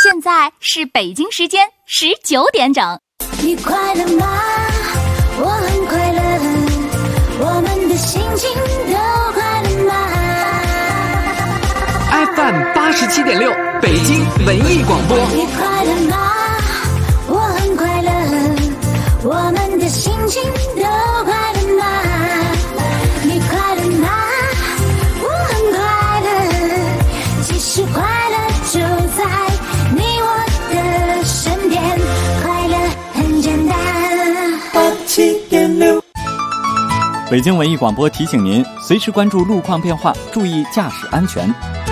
现在是北京时间19点整。 你快乐吗？我很快乐，我们的心情都快乐吗？ FM 87.6北京文艺广播。 你快乐吗？我很快乐，我们的心情都快乐吗？你快乐吗？我很快乐，其实快乐就在你我的身边，快乐很简单。87.6 北京文艺广播提醒您，随时关注路况变化，注意驾驶安全。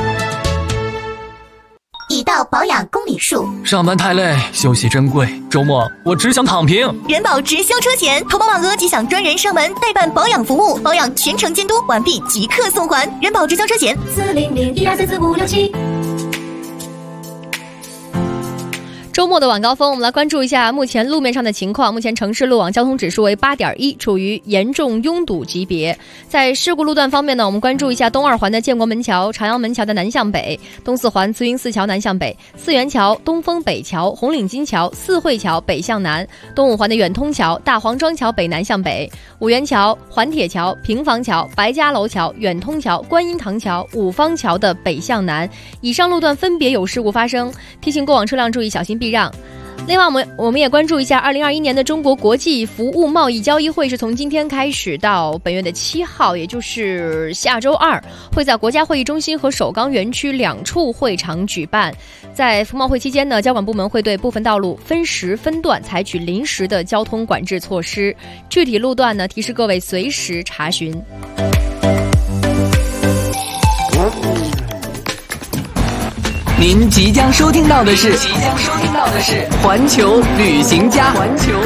已到保养公里数， 上班太累，休息珍贵，周末我只想躺平。 人保直销车险，投保满额即享专人上门代办保养服务，保养全程监督，完毕即刻送还。人保直销车险40012444567。 周末的晚高峰，我们来关注一下目前路面上的情况。目前城市路网交通指数为8.1，处于严重拥堵级别。在事故路段方面呢，我们关注一下东二环的建国门桥、朝阳门桥的南向北，东四环慈云寺桥南向北，四元桥、东风北桥、红领巾桥、四惠桥北向南，东五环的远通桥、大黄庄桥北南向北，五元桥、环铁桥、平房桥、白家楼桥、远通桥、观音堂桥、五方桥的北向南。以上路段分别有事故发生，提醒过往车辆注意小心避让。另外我们也关注一下2021年的中国国际服务贸易交易会是从今天开始到本月的7号，也就是下周2，会在国家会议中心和首钢园区2处会场举办。在服贸会期间呢，交管部门会对部分道路分时分段采取临时的交通管制措施，具体路段呢，提示各位随时查询。 您即将收听到的是环球旅行家。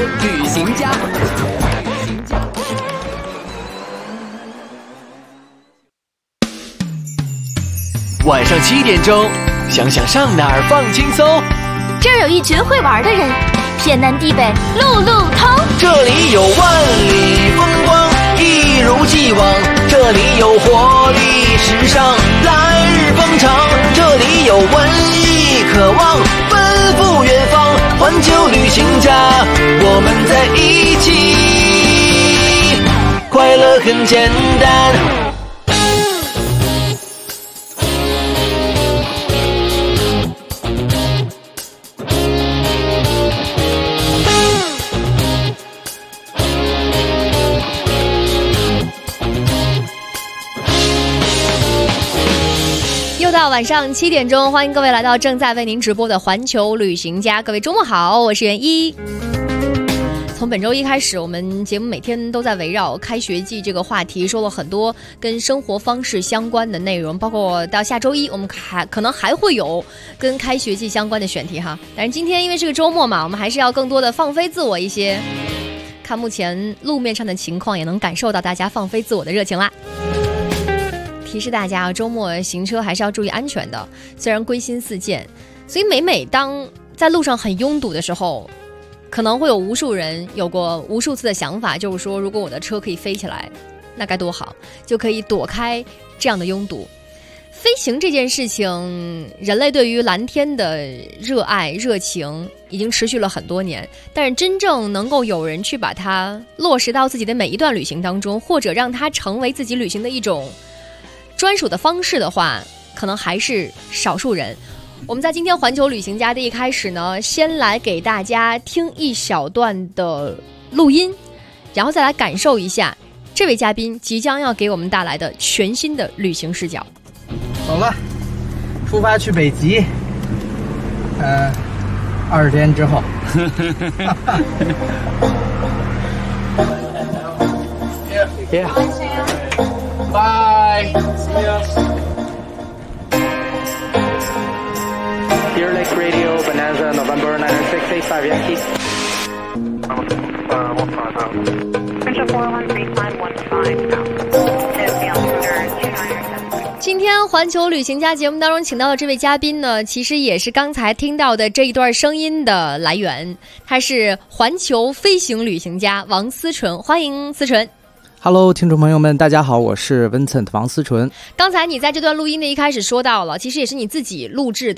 晚上7点钟，想想上哪儿放轻松。 这儿有一群会玩的人，天南地北路路通。 这里有万里风光，一如既往。这里有活力时尚，来日方长。这里有文艺渴望，奔赴远方。环球旅行家，我们在一起，快乐很简单。 到晚上7点钟，欢迎各位来到正在为您直播的环球旅行家。各位周末好，我是袁一。从本周一开始，我们节目每天都在围绕开学季这个话题说了很多跟生活方式相关的内容，包括到下周一我们可能还会有跟开学季相关的选题哈。但是今天因为是个周末嘛，我们还是要更多的放飞自我一些，看目前路面上的情况，也能感受到大家放飞自我的热情啦。提示大家，周末行车还是要注意安全的。虽然归心似箭，所以每当在路上很拥堵的时候，可能会有无数人有过无数次的想法，就是说，如果我的车可以飞起来，那该多好，就可以躲开这样的拥堵。飞行这件事情，人类对于蓝天的热爱热情已经持续了很多年，但是真正能够有人去把它落实到自己的每一段旅行当中，或者让它成为自己旅行的一种专属的方式的话，可能还是少数人。我们在今天环球旅行家的一开始呢，先来给大家听一小段的录音，然后再来感受一下这位嘉宾即将要给我们带来的全新的旅行视角。 走了，出发去北极，20天之后。Yeah. Bye. Deer Lake Radio, Bonanza, November 96885 Yankee. 今天环球旅行家节目当中请到的这位嘉宾呢，其实也是刚才听到的这一段声音的来源，他是环球飞行旅行家王思纯，欢迎思纯。 Hello， 听众朋友们，大家好，我是 Vincent 王思纯。 刚才你在这段录音的一开始说到了，其实也是你自己录制的，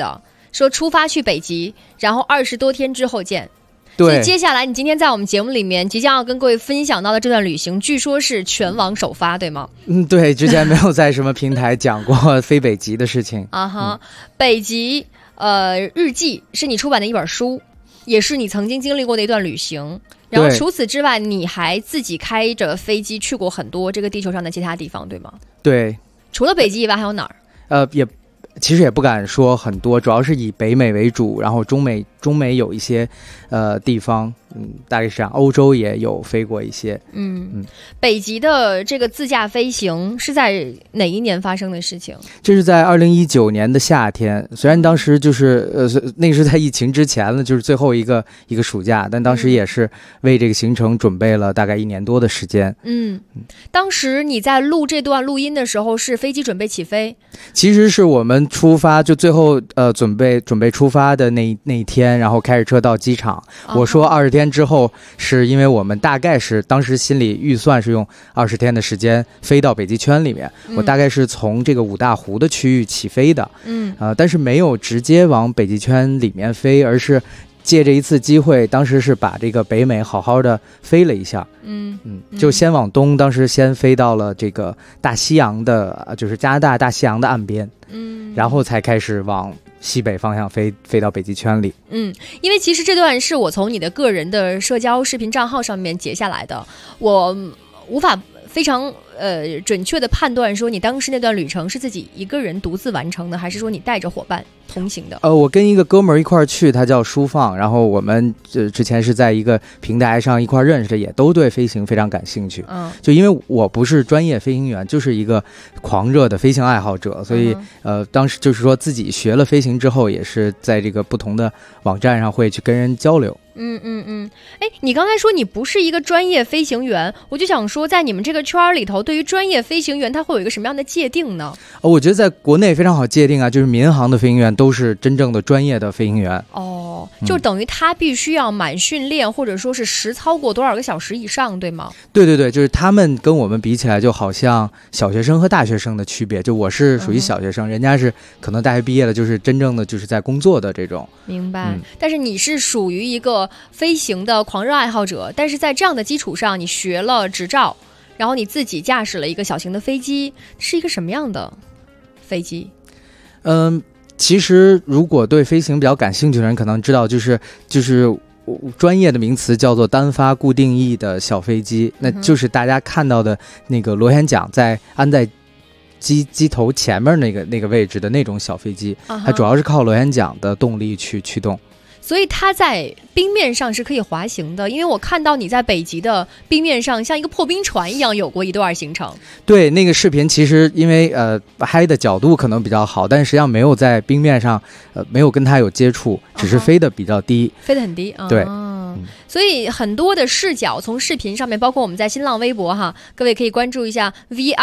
说出发去北极，然后20多天之后见。 对， 所以接下来你今天在我们节目里面即将要跟各位分享到的这段旅行，据说是全网首发，对吗？ 对，之前没有在什么平台讲过飞北极的事情。 啊哈，北极日记是你出版的一本书，也是你曾经经历过的一段旅行。然后除此之外，你还自己开着飞机去过很多这个地球上的其他地方，对吗？ 对， 除了北极以外还有哪儿？ 其实也不敢说很多，主要是以北美为主，然后中美有一些地方，大概是这样，欧洲也有飞过一些。 北极的这个自驾飞行是在哪一年发生的事情？ 这是在2019年的夏天，虽然当时就是那个是在疫情之前了，就是最后一个暑假，但当时也是为这个行程准备了大概1年多的时间。 当时你在录这段录音的时候，是飞机准备起飞？ 其实是我们出发，就最后准备出发的那一天，然后开着车到机场。我说20天之后，是因为我们大概是当时心里预算是用20天的时间飞到北极圈里面。我大概是从这个五大湖的区域起飞的。但是没有直接往北极圈里面飞，而是借这一次机会，当时是把这个北美好好的飞了一下。就先往东，当时先飞到了这个大西洋的，就是加拿大大西洋的岸边。然后才开始往西北方向飞到北极圈里。 因为其实这段是我从你的个人的社交视频账号上面截下来的，我无法非常准确的判断说你当时那段旅程是自己一个人独自完成的，还是说你带着伙伴同行的？ 我跟一个哥们儿一块儿去，他叫舒放，然后我们之前是在一个平台上一块儿认识的，也都对飞行非常感兴趣。就因为我不是专业飞行员，就是一个狂热的飞行爱好者，所以当时就是说自己学了飞行之后，也是在这个不同的网站上会去跟人交流。 你刚才说你不是一个专业飞行员，我就想说，在你们这个圈里头，对于专业飞行员，他会有一个什么样的界定呢？ 我觉得在国内非常好界定啊，就是民航的飞行员都是真正的专业的飞行员。 就等于他必须要满训练，或者说是实操过多少个小时以上，对吗？ 对，就是他们跟我们比起来，就好像小学生和大学生的区别。就我是属于小学生，人家是可能大学毕业了，就是真正的就是在工作的这种。 明白。但是你是属于一个飞行的狂热爱好者，但是在这样的基础上，你学了执照，然后你自己驾驶了一个小型的飞机，是一个什么样的飞机？ 其实如果对飞行比较感兴趣的人可能知道，就是专业的名词叫做单发固定翼的小飞机，那就是大家看到的那个螺旋桨安在机头前面那个位置的那种小飞机，它主要是靠螺旋桨的动力去驱动。 所以它在冰面上是可以滑行的，因为我看到你在北极的冰面上像一个破冰船一样有过一段行程。对， 那个视频其实因为拍的角度可能比较好，但实际上没有在冰面上没有跟它有接触，只是飞得比较低， 飞得很低。 对。 所以很多的视角从视频上面，包括我们在新浪微博哈，各位可以关注一下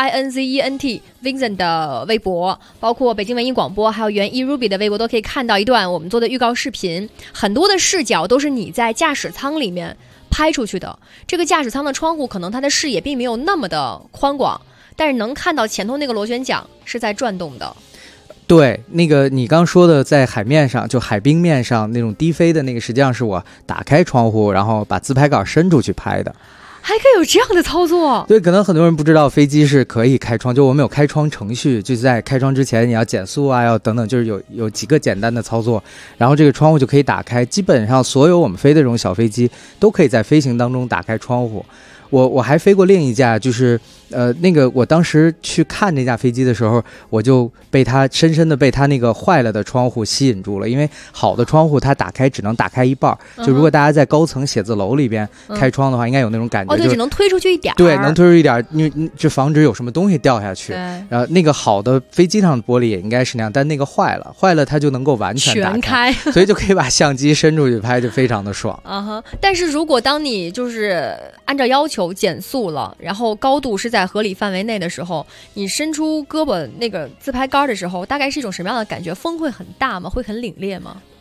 VINZENT Vincent 的微博，包括北京文艺广播还有袁一 Ruby 的微博，都可以看到一段我们做的预告视频。很多的视角都是你在驾驶舱里面拍出去的，这个驾驶舱的窗户可能它的视野并没有那么的宽广，但是能看到前头那个螺旋桨是在转动的。 对，那个你刚说的在海面上，就海冰面上那种低飞的那个，实际上是我打开窗户，然后把自拍杆伸出去拍的。 还可以有这样的操作？ 对，可能很多人不知道飞机是可以开窗，就我们有开窗程序，就是在开窗之前你要减速啊，要等等，就是有几个简单的操作，然后这个窗户就可以打开。基本上所有我们飞的这种小飞机都可以在飞行当中打开窗户。我还飞过另一架，就是那个我当时去看那架飞机的时候，我就深深的被它那个坏了的窗户吸引住了。因为好的窗户它打开只能打开一半，就如果大家在高层写字楼里边开窗的话，应该有那种感觉， 对，只能推出去一点， 对，能推出一点，你就防止有什么东西掉下去。然后那个好的飞机上的玻璃也应该是那样，但那个坏了它就能够完全打开，所以就可以把相机伸出去拍，就非常的爽。 但是如果当你就是按照要求减速了，然后高度是在合理范围内的时候，你伸出胳膊那个自拍杆的时候，大概是一种什么样的感觉？风会很大吗？会很凛冽吗？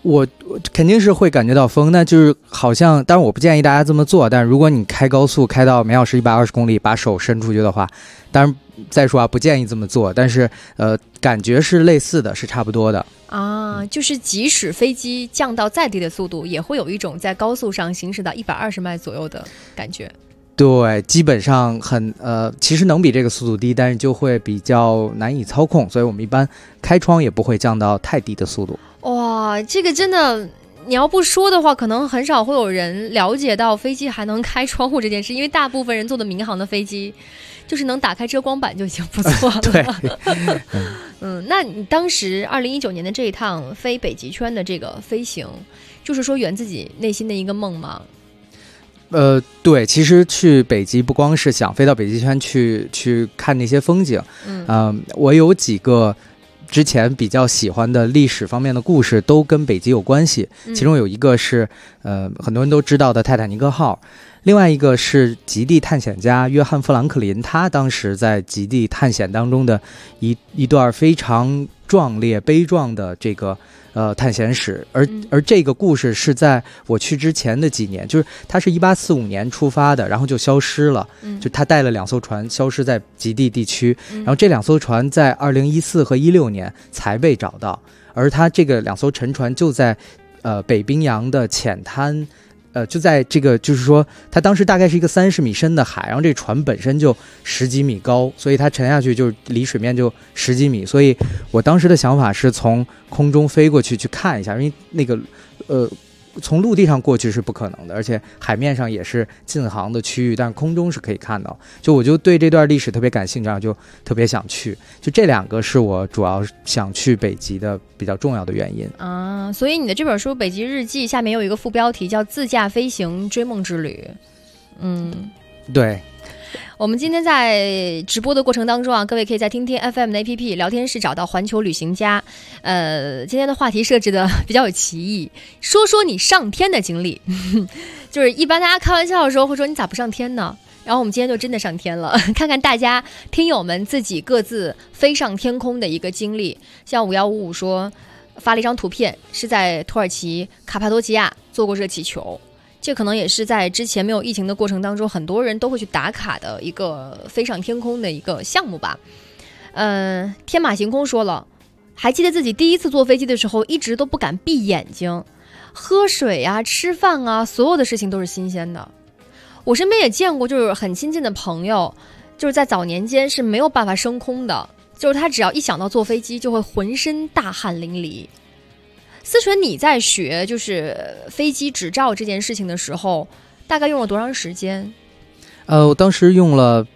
我肯定是会感觉到风，那就是好像，当然我不建议大家这么做，但是如果你开高速开到每小时120公里，把手伸出去的话，当然再说啊，不建议这么做，但是感觉是类似的，是差不多的啊。就是即使飞机降到再低的速度，也会有一种在高速上行驶到120迈左右的感觉。 对，基本上其实能比这个速度低，但是就会比较难以操控，所以我们一般开窗也不会降到太低的速度。 哇，这个真的，你要不说的话，可能很少会有人了解到飞机还能开窗户这件事，因为大部分人坐的民航的飞机，就是能打开遮光板就已经不错了。 对， 那你当时2019年的这一趟飞北极圈的这个飞行，就是说圆自己内心的一个梦吗？ 对，其实去北极不光是想飞到北极圈去看那些风景，我有几个之前比较喜欢的历史方面的故事都跟北极有关系，其中有一个是很多人都知道的泰坦尼克号，另外一个是极地探险家约翰·富兰克林，他当时在极地探险当中的一段非常壮烈悲壮的这个探险史，而这个故事是在我去之前的几年，就是他是1845年出发的，然后就消失了，就他带了2艘船消失在极地地区，然后这2艘船在2014和16年才被找到，而他这个2艘沉船就在北冰洋的浅滩。就在这个，就是说，它当时大概是一个30米深的海，然后这船本身就10几米高，所以它沉下去就离水面就10几米。所以我当时的想法是从空中飞过去看一下，因为那个从陆地上过去是不可能的，而且海面上也是禁航的区域，但是空中是可以看到。我就对这段历史特别感兴趣，然后就特别想去。就这2个是我主要想去北极的比较重要的原因啊。所以你的这本书《北极日记》下面有一个副标题叫“自驾飞行追梦之旅”。 对。 我们今天在直播的过程当中啊，各位可以在听听 FM 的 APP 聊天室找到环球旅行家。今天的话题设置的比较有歧义，说说你上天的经历。就是一般大家开玩笑的时候会说你咋不上天呢？然后我们今天就真的上天了，看看大家听友们自己各自飞上天空的一个经历。像5155说发了一张图片，是在土耳其卡帕多奇亚坐过热气球。这可能也是在之前没有疫情的过程当中，很多人都会去打卡的一个飞上天空的一个项目吧。天马行空说了，还记得自己第一次坐飞机的时候，一直都不敢闭眼睛，喝水啊、吃饭啊，所有的事情都是新鲜的。我身边也见过，就是很亲近的朋友，就是在早年间是没有办法升空的，就是他只要一想到坐飞机，就会浑身大汗淋漓。思纯，你在学就是飞机执照这件事情的时候，大概用了多长时间？ 我当时用了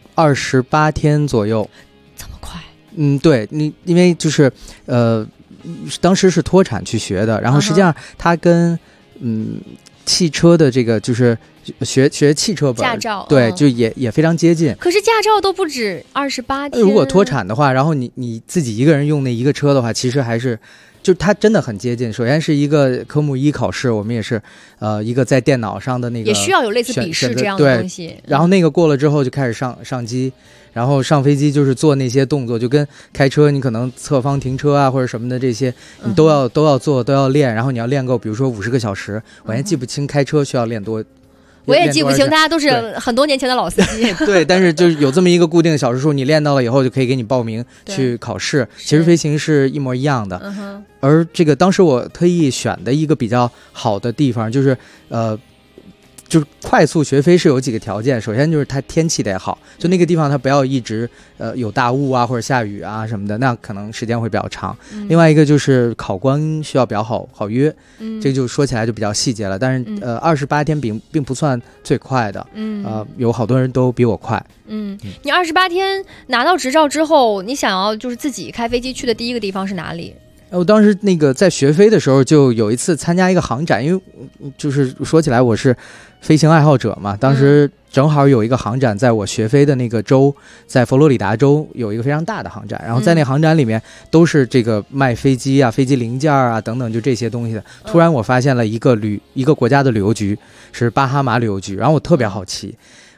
28天左右。 这么快？ 对，因为就是当时是脱产去学的，然后实际上它跟汽车的这个就是学汽车本驾照， 对，就也非常接近。 可是驾照都不止28天。 如果脱产的话，然后你自己一个人用那一个车的话，其实还是。就它真的很接近。首先是一个科目1考试，我们也是一个在电脑上的那个也需要有类似笔试这样的东西。 然后那个过了之后就开始上机，然后上飞机就是做那些动作，就跟开车你可能侧方停车啊或者什么的这些你都要做，都要练，然后你要练够比如说50个小时。我还记不清开车需要练多。 我也记不清，大家都是很多年前的老司机。 对，但是就是有这么一个固定的小时数，你练到了以后就可以给你报名去考试。其实飞行是一模一样的。而这个当时我特意选的一个比较好的地方，就是就是快速学飞是有几个条件。首先就是它天气得好，就那个地方它不要一直有大雾啊或者下雨啊什么的，那可能时间会比较长。另外一个就是考官需要比较好约，这个就说起来就比较细节了。但是28天并不算最快的，有好多人都比我快。 你28天拿到执照之后，你想要就是自己开飞机去的第一个地方是哪里？ 我当时那个在学飞的时候，就有一次参加一个航展，因为就是说起来我是飞行爱好者嘛，当时正好有一个航展在我学飞的那个州，在佛罗里达州有一个非常大的航展，然后在那航展里面都是这个卖飞机啊、飞机零件啊等等就这些东西的。突然我发现了一个国家的旅游局，是巴哈马旅游局，然后我特别好奇，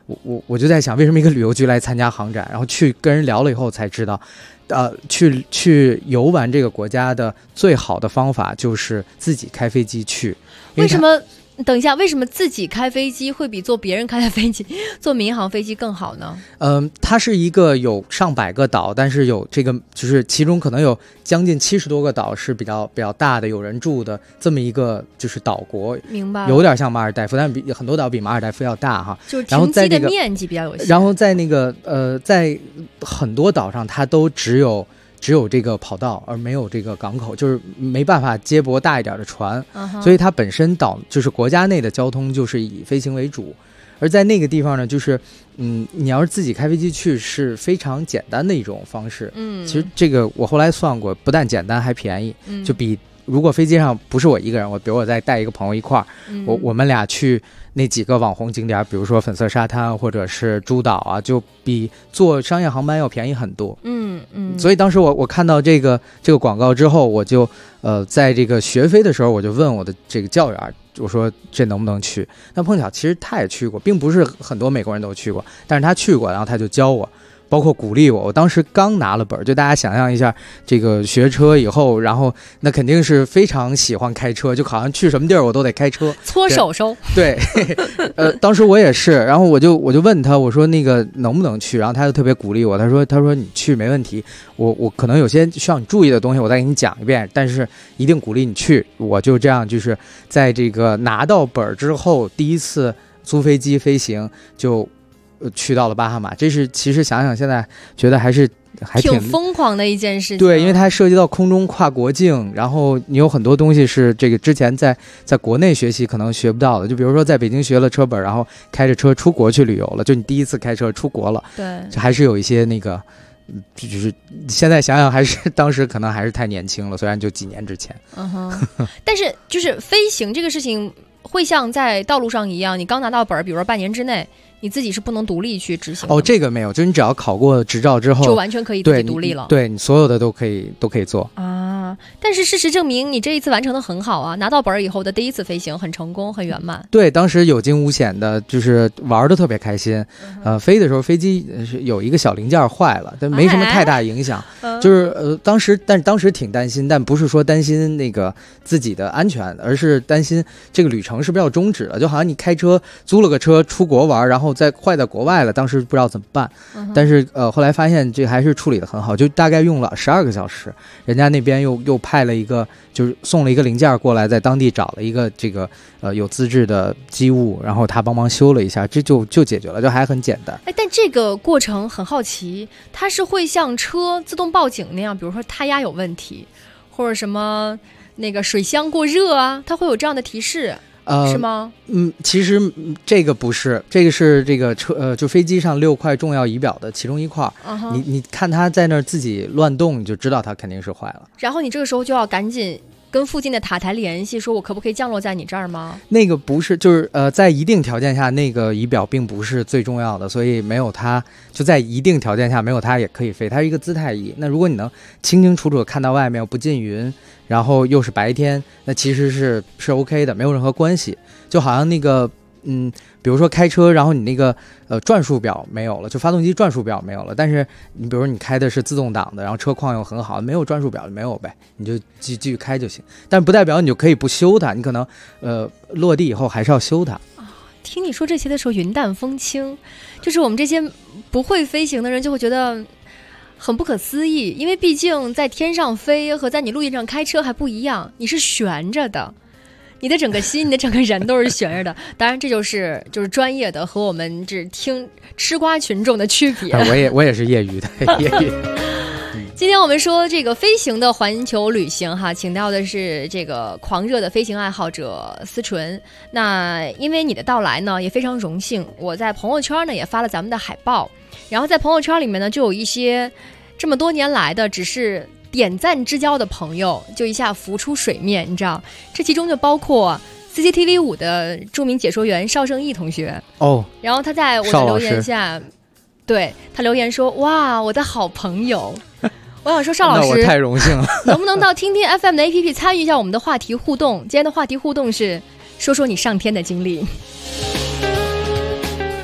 我就在想，为什么一个旅游局来参加航展？然后去跟人聊了以后才知道，去游玩这个国家的最好的方法就是自己开飞机去。 为什么？等一下，为什么自己开飞机会比坐别人开的飞机、坐民航飞机更好呢？ 它是一个有上百个岛，但是有这个就是其中可能有将近70多个岛是比较大的，有人住的这么一个就是岛国。 明白。 有点像马尔代夫，但比很多岛比马尔代夫要大哈。 就是停机的面积比较有限。 然后在那个在很多岛上，它都只有这个跑道，而没有这个港口，就是没办法接驳大一点的船，所以它本身就是国家内的交通就是以飞行为主。而在那个地方呢，就是你要是自己开飞机去是非常简单的一种方式。其实这个我后来算过，不但简单还便宜，就比如果飞机上不是我一个人，比如我再带一个朋友一块儿，我们俩去那几个网红景点，比如说粉色沙滩或者是诸岛啊，就比坐商业航班要便宜很多。所以当时我看到这个广告之后，我就在这个学飞的时候，我就问我的这个教员，我说这能不能去？那碰巧其实他也去过，并不是很多美国人都去过，但是他去过，然后他就教我。包括鼓励我，我当时刚拿了本，就大家想象一下，这个学车以后，然后那肯定是非常喜欢开车，就好像去什么地儿我都得开车， 搓手手。 对，当时我也是，然后我就问他，我说那个能不能去？然后他就特别鼓励我，他说你去没问题，我可能有些需要你注意的东西，我再给你讲一遍，但是一定鼓励你去。我就这样，就是在这个拿到本之后，第一次租飞机飞行就。去到了巴哈马，这是其实想想现在觉得还挺疯狂的一件事情。 对，因为它涉及到空中跨国境，然后你有很多东西是这个之前在国内学习可能学不到的，就比如说在北京学了车本，然后开着车出国去旅游了，就你第一次开车出国了， 对， 这还是有一些那个。就是现在想想，还是当时可能还是太年轻了，虽然就几年之前。 但是就是飞行这个事情，会像在道路上一样，你刚拿到本，比如说半年之内，你自己是不能独立去执行的。 这个没有，就是你只要考过执照之后， 就完全可以自己独立了。 对你所有的都可以做啊。但是事实证明，你这一次完成的很好啊！拿到本以后的第一次飞行很成功，很圆满。 对，当时有惊无险的，就是玩的特别开心。飞的时候飞机有一个小零件坏了，但没什么太大影响。就是当时挺担心，但不是说担心那个自己的安全，而是担心这个旅程是不是要终止了？就好像你开车租了个车出国玩，然后再坏在国外了，当时不知道怎么办。但是后来发现这还是处理得很好，就大概用了12个小时，人家那边又派了一个，就是送了一个零件过来，在当地找了一个这个有资质的机务，然后他帮忙修了一下，这就解决了，就还很简单。 但这个过程很好奇，它是会像车自动报警那样，比如说胎压有问题，或者什么那个水箱过热啊，它会有这样的提示。是吗？ 其实这个不是，这个是这个车就飞机上6块重要仪表的其中一块。你看它在那儿自己乱动，你就知道它肯定是坏了。 然后你这个时候就要赶紧跟附近的塔台联系，说我可不可以降落在你这儿吗？ 那个不是，就是在一定条件下，那个仪表并不是最重要的，所以没有它，就在一定条件下没有它也可以飞。它是一个姿态仪。那如果你能清清楚楚看到外面不进云，然后又是白天，那其实是 OK 的，没有任何关系。就好像那个比如说开车，然后你那个转速表没有了，就发动机转速表没有了，但是你比如说你开的是自动挡的，然后车况又很好，没有转速表就没有呗，你就继续开就行。但不代表你就可以不修它，你可能落地以后还是要修它。 听你说这些的时候云淡风轻，就是我们这些不会飞行的人就会觉得很不可思议，因为毕竟在天上飞和在你陆地上开车还不一样，你是悬着的，你的整个心你的整个人都是悬着的。当然这就是专业的和我们只听吃瓜群众的区别。 我也是业余的业余。 今天我们说这个飞行的环球旅行哈，请到的是这个狂热的飞行爱好者思纯。那因为你的到来呢，也非常荣幸，我在朋友圈呢也发了咱们的海报，然后在朋友圈里面呢就有一些这么多年来的只是点赞之交的朋友就一下浮出水面，你知道，这其中就包括 CCTV5 的著名解说员邵胜义同学然后他在我的留言下，对他留言说：“哇，我的好朋友。”我想说，邵老师， 那我太荣幸了， 能不能到听听 FM 的 APP 参与一下我们的话题互动？今天的话题互动是说说你上天的经历。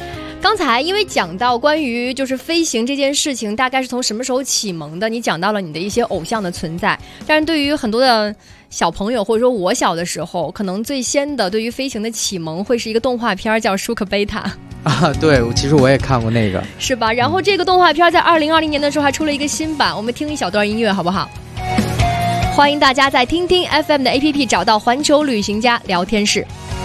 刚才因为讲到关于就是飞行这件事情，大概是从什么时候启蒙的？你讲到了你的一些偶像的存在，但是对于很多的小朋友，或者说我小的时候，可能最先的对于飞行的启蒙会是一个动画片叫《舒克贝塔》 啊，对，其实我也看过那个， 是吧？然后这个动画片在2020年的时候还出了一个新版，我们听一小段音乐好不好？欢迎大家在听听 FM 的 APP 找到环球旅行家聊天室。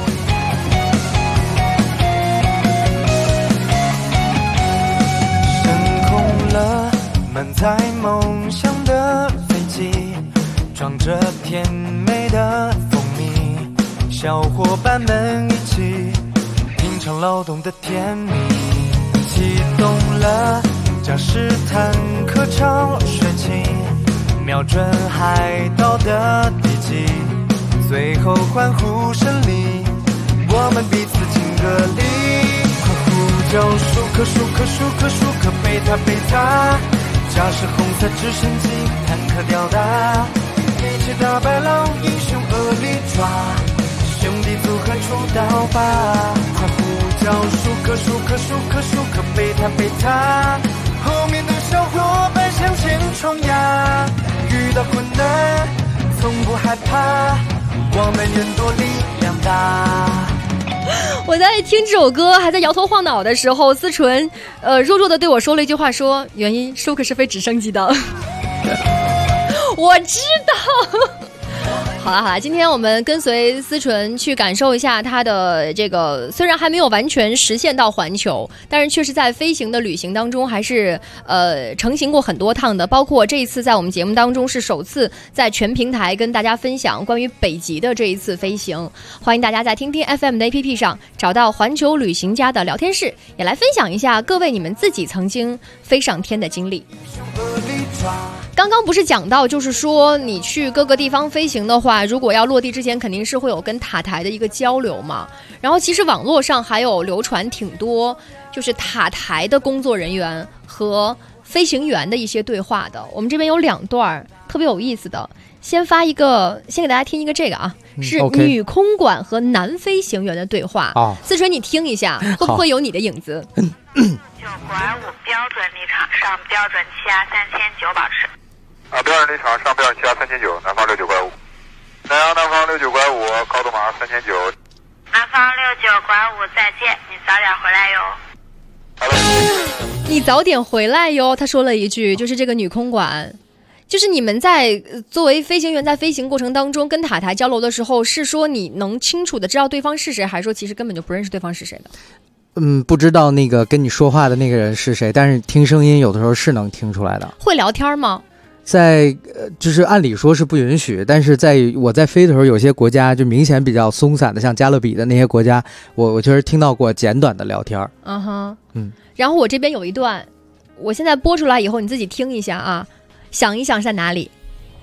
满载梦想的飞机，装着甜美的蜂蜜，小伙伴们一起品尝劳动的甜蜜。启动了驾驶坦克超水器，瞄准海盗的敌机，最后欢呼胜利，我们彼此敬个礼，欢呼叫舒克舒克舒克舒克贝塔贝塔，驾驶红色直升机，坦克吊打，一起打败老英雄厄里抓，兄弟组合出道吧！快呼叫舒克舒克舒克舒克贝塔贝塔，后面的小伙伴向前冲呀！遇到困难从不害怕，我们人多力量大。 我在听这首歌还在摇头晃脑的时候，思纯弱弱的对我说了一句话，说原因舒克是飞直升机的我知道好了，今天我们跟随思纯去感受一下他的这个，虽然还没有完全实现到环球，但是确实在飞行的旅行当中还是成行过很多趟的，包括这一次在我们节目当中是首次在全平台跟大家分享关于北极的这一次飞行。欢迎大家在听听 FM 的 APP 上找到环球旅行家的聊天室，也来分享一下各位你们自己曾经飞上天的经历。刚刚不是讲到就是说你去各个地方飞行的话，如果要落地之前肯定是会有跟塔台的一个交流嘛，然后其实网络上还有流传挺多就是塔台的工作人员和飞行员的一些对话的，我们这边有2段特别有意思的，先给大家听一个这个啊，是女空管和男飞行员的对话思纯你听一下会不会有你的影子？995 标准离场上标准气压3900保持。 标准离场上标准气压3900，南方69.5。南方69.5，高度马上3900。 南方69.5，再见，你早点回来哟。 好的。 你早点回来哟，他说了一句，就是这个女空管。就是你们在作为飞行员在飞行过程当中跟塔台交流的时候，是说你能清楚的知道对方是谁，还是说其实根本就不认识对方是谁的？ 不知道那个跟你说话的那个人是谁，但是听声音有的时候是能听出来的。 会聊天吗？ 在就是按理说是不允许，但是我在飞的时候，有些国家就明显比较松散的，像加勒比的那些国家，我确实听到过简短的聊天。 然后我这边有一段，我现在播出来以后你自己听一下啊，想一想是在哪里。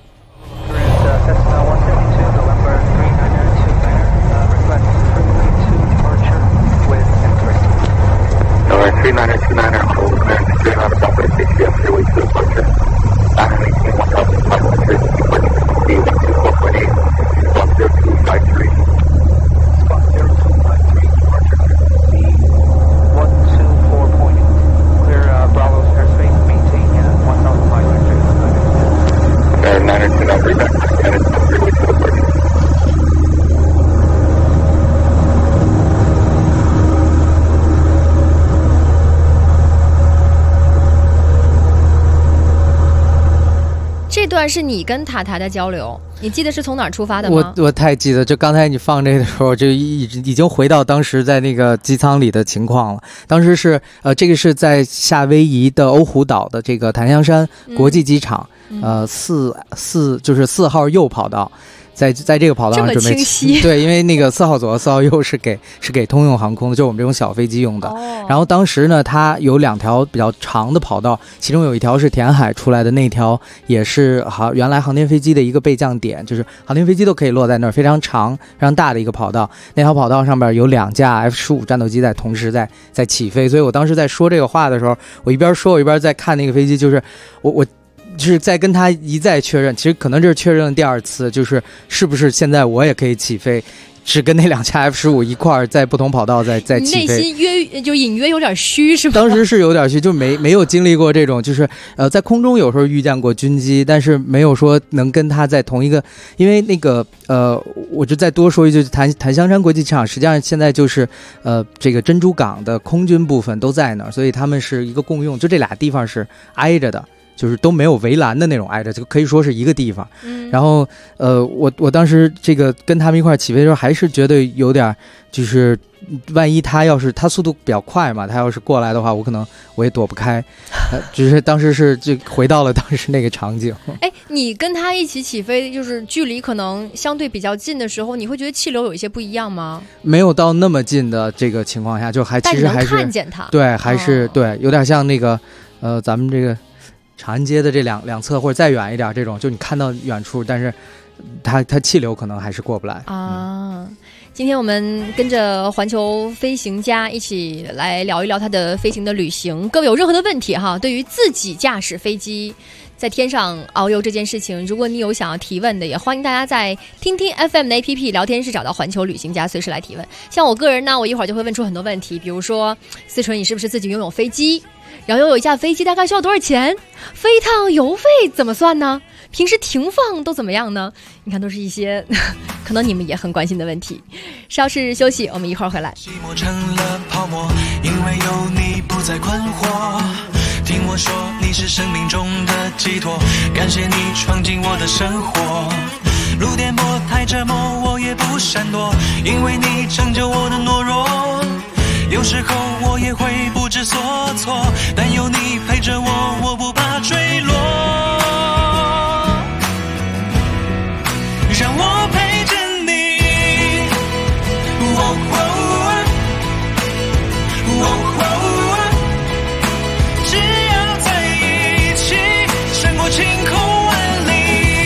这段是你跟塔台的交流，你记得是从哪儿出发的吗？ 我太记得，就刚才你放这个的时候，就已经回到当时在那个机舱里的情况了。当时是这个是在夏威夷的欧胡岛的这个檀香山国际机场，就是4号右跑道。在这个跑道上准备对，因为那个4号左和4号右是给通用航空的，就是我们这种小飞机用的。然后当时呢，它有2条比较长的跑道，其中有一条是填海出来的，那条也是原来航天飞机的一个备降点，就是航天飞机都可以落在那儿，非常长非常大的一个跑道。那条跑道上边有2架 F-15战斗机在同时在起飞，所以我当时在说这个话的时候，我一边说我一边在看那个飞机，就是我就是在跟他一再确认，其实可能这是确认了第2次，就是是不是现在我也可以起飞， 是跟那两架 F15一块儿在不同跑道在起飞， 内心就隐约有点虚是吧？ 当时是有点虚，就没有经历过这种，就是在空中有时候遇见过军机，但是没有说能跟他在同一个，因为那个我就再多说一句，檀香山国际机场实际上现在就是这个珍珠港的空军部分都在那儿，所以他们是一个共用，就这俩地方是挨着的。就是都没有围栏的那种挨着，就可以说是一个地方。然后我当时这个跟他们一块起飞的时候，还是觉得有点，就是万一他速度比较快嘛，他要是过来的话，我也躲不开。只是当时是就回到了当时那个场景。 哎，你跟他一起起飞，就是距离可能相对比较近的时候，你会觉得气流有一些不一样吗？ 没有到那么近的这个情况下，就其实还是看见他， 对，还是、对，有点像那个咱们这个。长安街的这两侧或者再远一点这种，就你看到远处，但是它气流可能还是过不来啊。今天我们跟着环球飞行家一起来聊一聊他的飞行的旅行。各位有任何的问题哈，对于自己驾驶飞机在天上遨游这件事情，如果你有想要提问的，也欢迎大家在听听 FM 的 APP 聊天室找到环球旅行家，随时来提问。像我个人呢，我一会儿就会问出很多问题，比如说思纯，你是不是自己拥有飞机？然后拥有一架飞机大概需要多少钱？飞一趟油费怎么算呢？平时停放都怎么样呢？你看，都是一些可能你们也很关心的问题。稍事休息，我们一会儿回来。 寂寞成了泡沫，因为有你不再困惑。听我说，你是生命中的寄托，感谢你闯进我的生活。路颠簸太折磨，我也不闪躲，因为你成就我的懦弱。有时候我也会不知所措，但有你陪着我，我不怕坠落。让我陪着你，只要在一起，胜过晴空万里。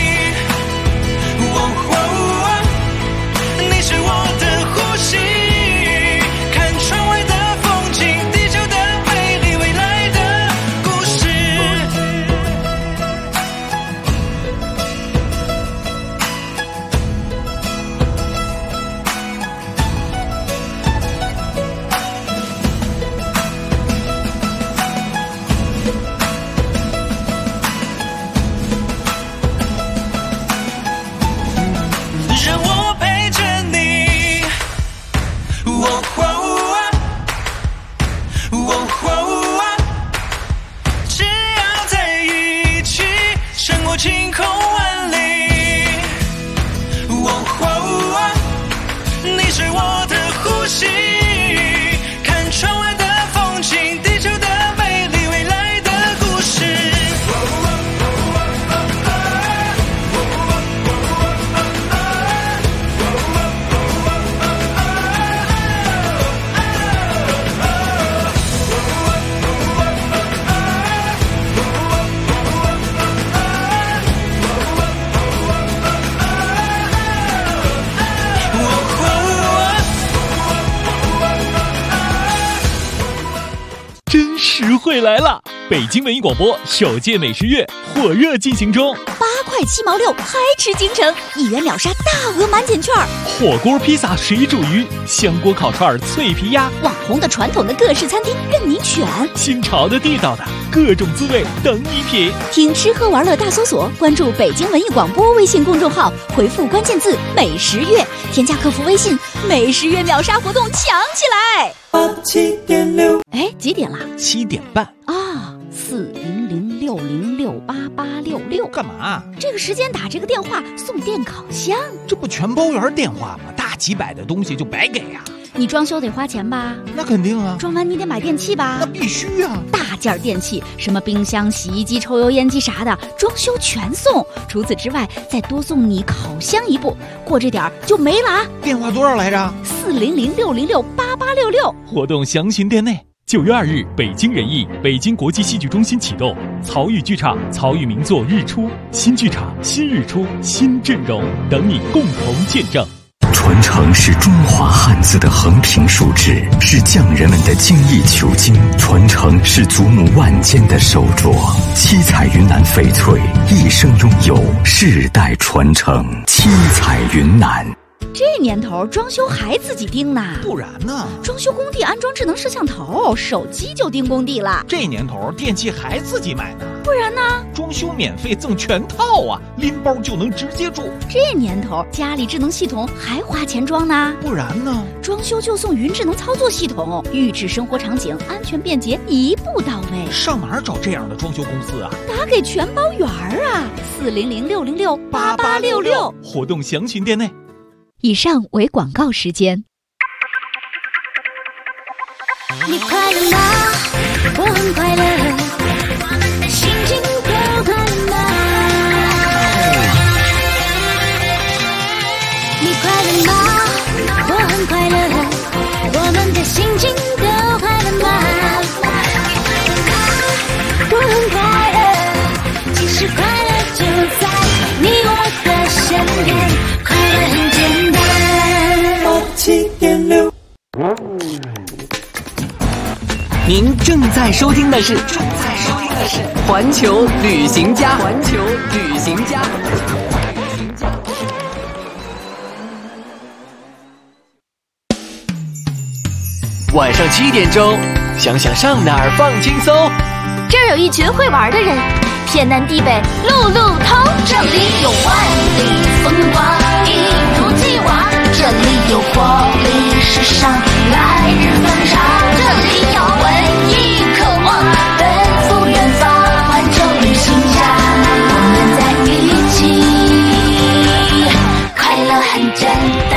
你是我的呼吸。 实惠来了！北京文艺广播首届美食月火热进行中 ，8块7毛6，嗨吃京城，1元秒杀大额满减券， 火锅、披萨、水煮鱼、香锅烤串、脆皮鸭， 网红的、传统的各式餐厅任你选， 新潮的、地道的，各种滋味等你品。 听吃喝玩乐大搜索，关注北京文艺广播微信公众号，回复关键字“美食月”，添加客服微信，美食月秒杀活动抢起来！7.6，哎，几点了 ？7点半啊！40060688866， 干嘛？ 这个时间打这个电话送电烤箱， 这不全包圆电话吗？大几百的东西就白给呀！ 你装修得花钱吧？ 那肯定啊！ 装完你得买电器吧？ 那必须啊！ 大件电器，什么冰箱、洗衣机、抽油烟机啥的，装修全送。除此之外，再多送你烤箱一部，过这点就没了啊！ 电话多少来着 ？40060688866。 活动详询店内。9月2日，北京人艺北京国际戏剧中心启动曹禺剧场曹禺名作《日出》新剧场、新日出、新阵容，等你共同见证。 传承是中华汉字的横平竖直，是匠人们的精益求精；传承是祖母万间的手镯。七彩云南翡翠一生拥有，世代传承。七彩云南。 这年头装修还自己盯呢？ 不然呢？ 装修工地安装智能摄像头，手机就盯工地了。 这年头电器还自己买呢？ 不然呢？ 装修免费赠全套啊，拎包就能直接住。 这年头家里智能系统还花钱装呢？ 不然呢？ 装修就送云智能操作系统，预制生活场景，安全便捷，一步到位。 上哪儿找这样的装修公司啊？ 打给全包圆儿啊，400-606-8866， 活动详询店内。 以上为广告时间。 你快乐吗？我很快乐，心情都快乐吗？你快乐吗？我很快乐，我们的心情都快乐吗？我很快乐，其实快乐就在你我的身边，快乐很简单。87.6。 您正在收听的是环球旅行家。 晚上7点钟，想想上哪儿放轻松。 这儿有一群会玩的人，天南地北路路通。这里有万里风光，一如既往。这里有活力时尚，来日方长。这里有文艺渴望，奔赴远方。环球旅行家，我们在一起，快乐很简单。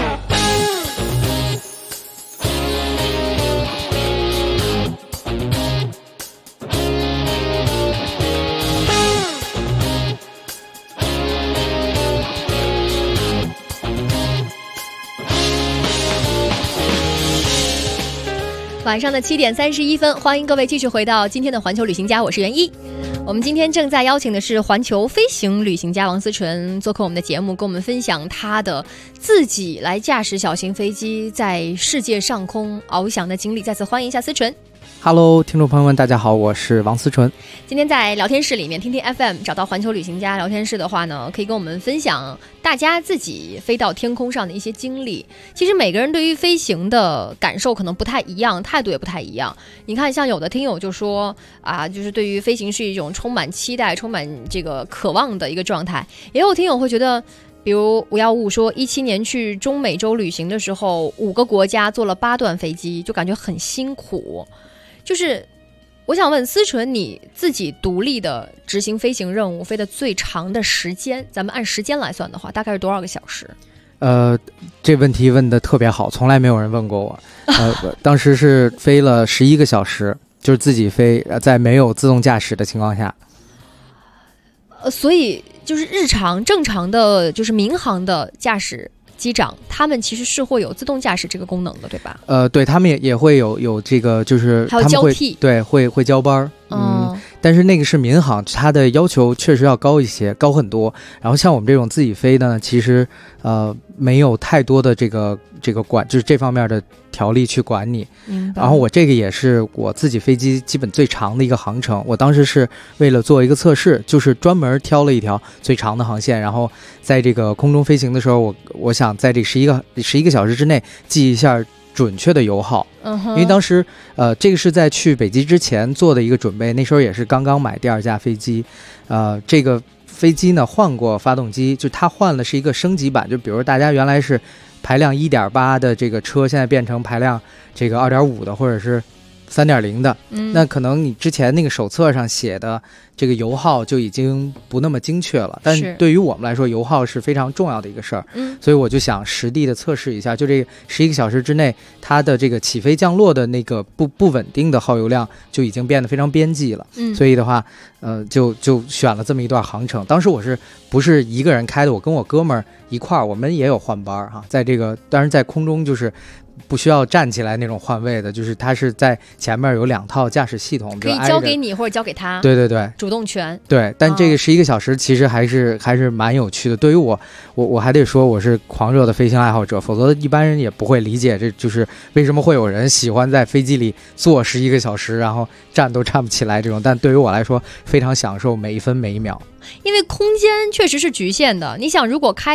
晚上的7点31分，欢迎各位继续回到今天的环球旅行家，我是袁一。我们今天正在邀请的是环球飞行旅行家王思纯做客我们的节目，跟我们分享他的自己来驾驶小型飞机在世界上空翱翔的经历。再次欢迎一下思纯。 Hello， 听众朋友们，大家好，我是王思纯。 今天在聊天室里面，听听 FM 找到环球旅行家聊天室的话呢，可以跟我们分享大家自己飞到天空上的一些经历。其实每个人对于飞行的感受可能不太一样，态度也不太一样。你看，像有的听友就说啊，就是对于飞行是一种充满期待、充满这个渴望的一个状态。也有听友会觉得，比如5155说，17年去中美洲旅行的时候，5个国家坐了8段飞机，就感觉很辛苦。就是我想问思纯，你自己独立的执行飞行任务飞的最长的时间，咱们按时间来算的话，大概是多少个小时？ 这问题问得特别好，从来没有人问过我。当时是飞了11个小时，就是自己飞，在没有自动驾驶的情况下。 所以就是日常正常的，就是民航的驾驶机长，他们其实是会有自动驾驶这个功能的，对吧？ 对，他们也会有这个，就是还有交替， 对，会交班。但是那个是民航，它的要求确实要高一些，高很多。然后像我们这种自己飞呢，其实没有太多的这个管，就是这方面的条例去管你。然后我这个也是我自己飞机基本最长的一个航程。我当时是为了做一个测试，就是专门挑了一条最长的航线，然后在这个空中飞行的时候，我想在这11个小时之内记一下准确的油耗。因为当时这个是在去北极之前做的一个准备，那时候也是刚刚买第2架飞机。这个飞机呢换过发动机，就它换了是一个升级版，就比如大家原来是排量 1.8 的这个车，现在变成排量这个 2.5 的或者是3.0 的。那可能你之前那个手册上写的这个油耗就已经不那么精确了，但对于我们来说油耗是非常重要的一个事儿。所以我就想实地的测试一下，就这11个小时之内它的这个起飞降落的那个不稳定的耗油量就已经变得非常边际了。所以的话就选了这么一段航程。当时我是不是一个人开的，我跟我哥们儿一块儿，我们也有换班哈，在这个当然在空中就是不需要站起来那种换位的，就是它是在前面有2套驾驶系统， 可以交给你或者交给他。 对对对， 主动权。 对，但这个11个小时其实还是蛮有趣的。对于我还得说我是狂热的飞行爱好者，否则一般人也不会理解这就是为什么会有人喜欢在飞机里坐11个小时，然后站都站不起来这种。但对于我来说非常享受每一分每一秒。 因为空间确实是局限的，你想如果开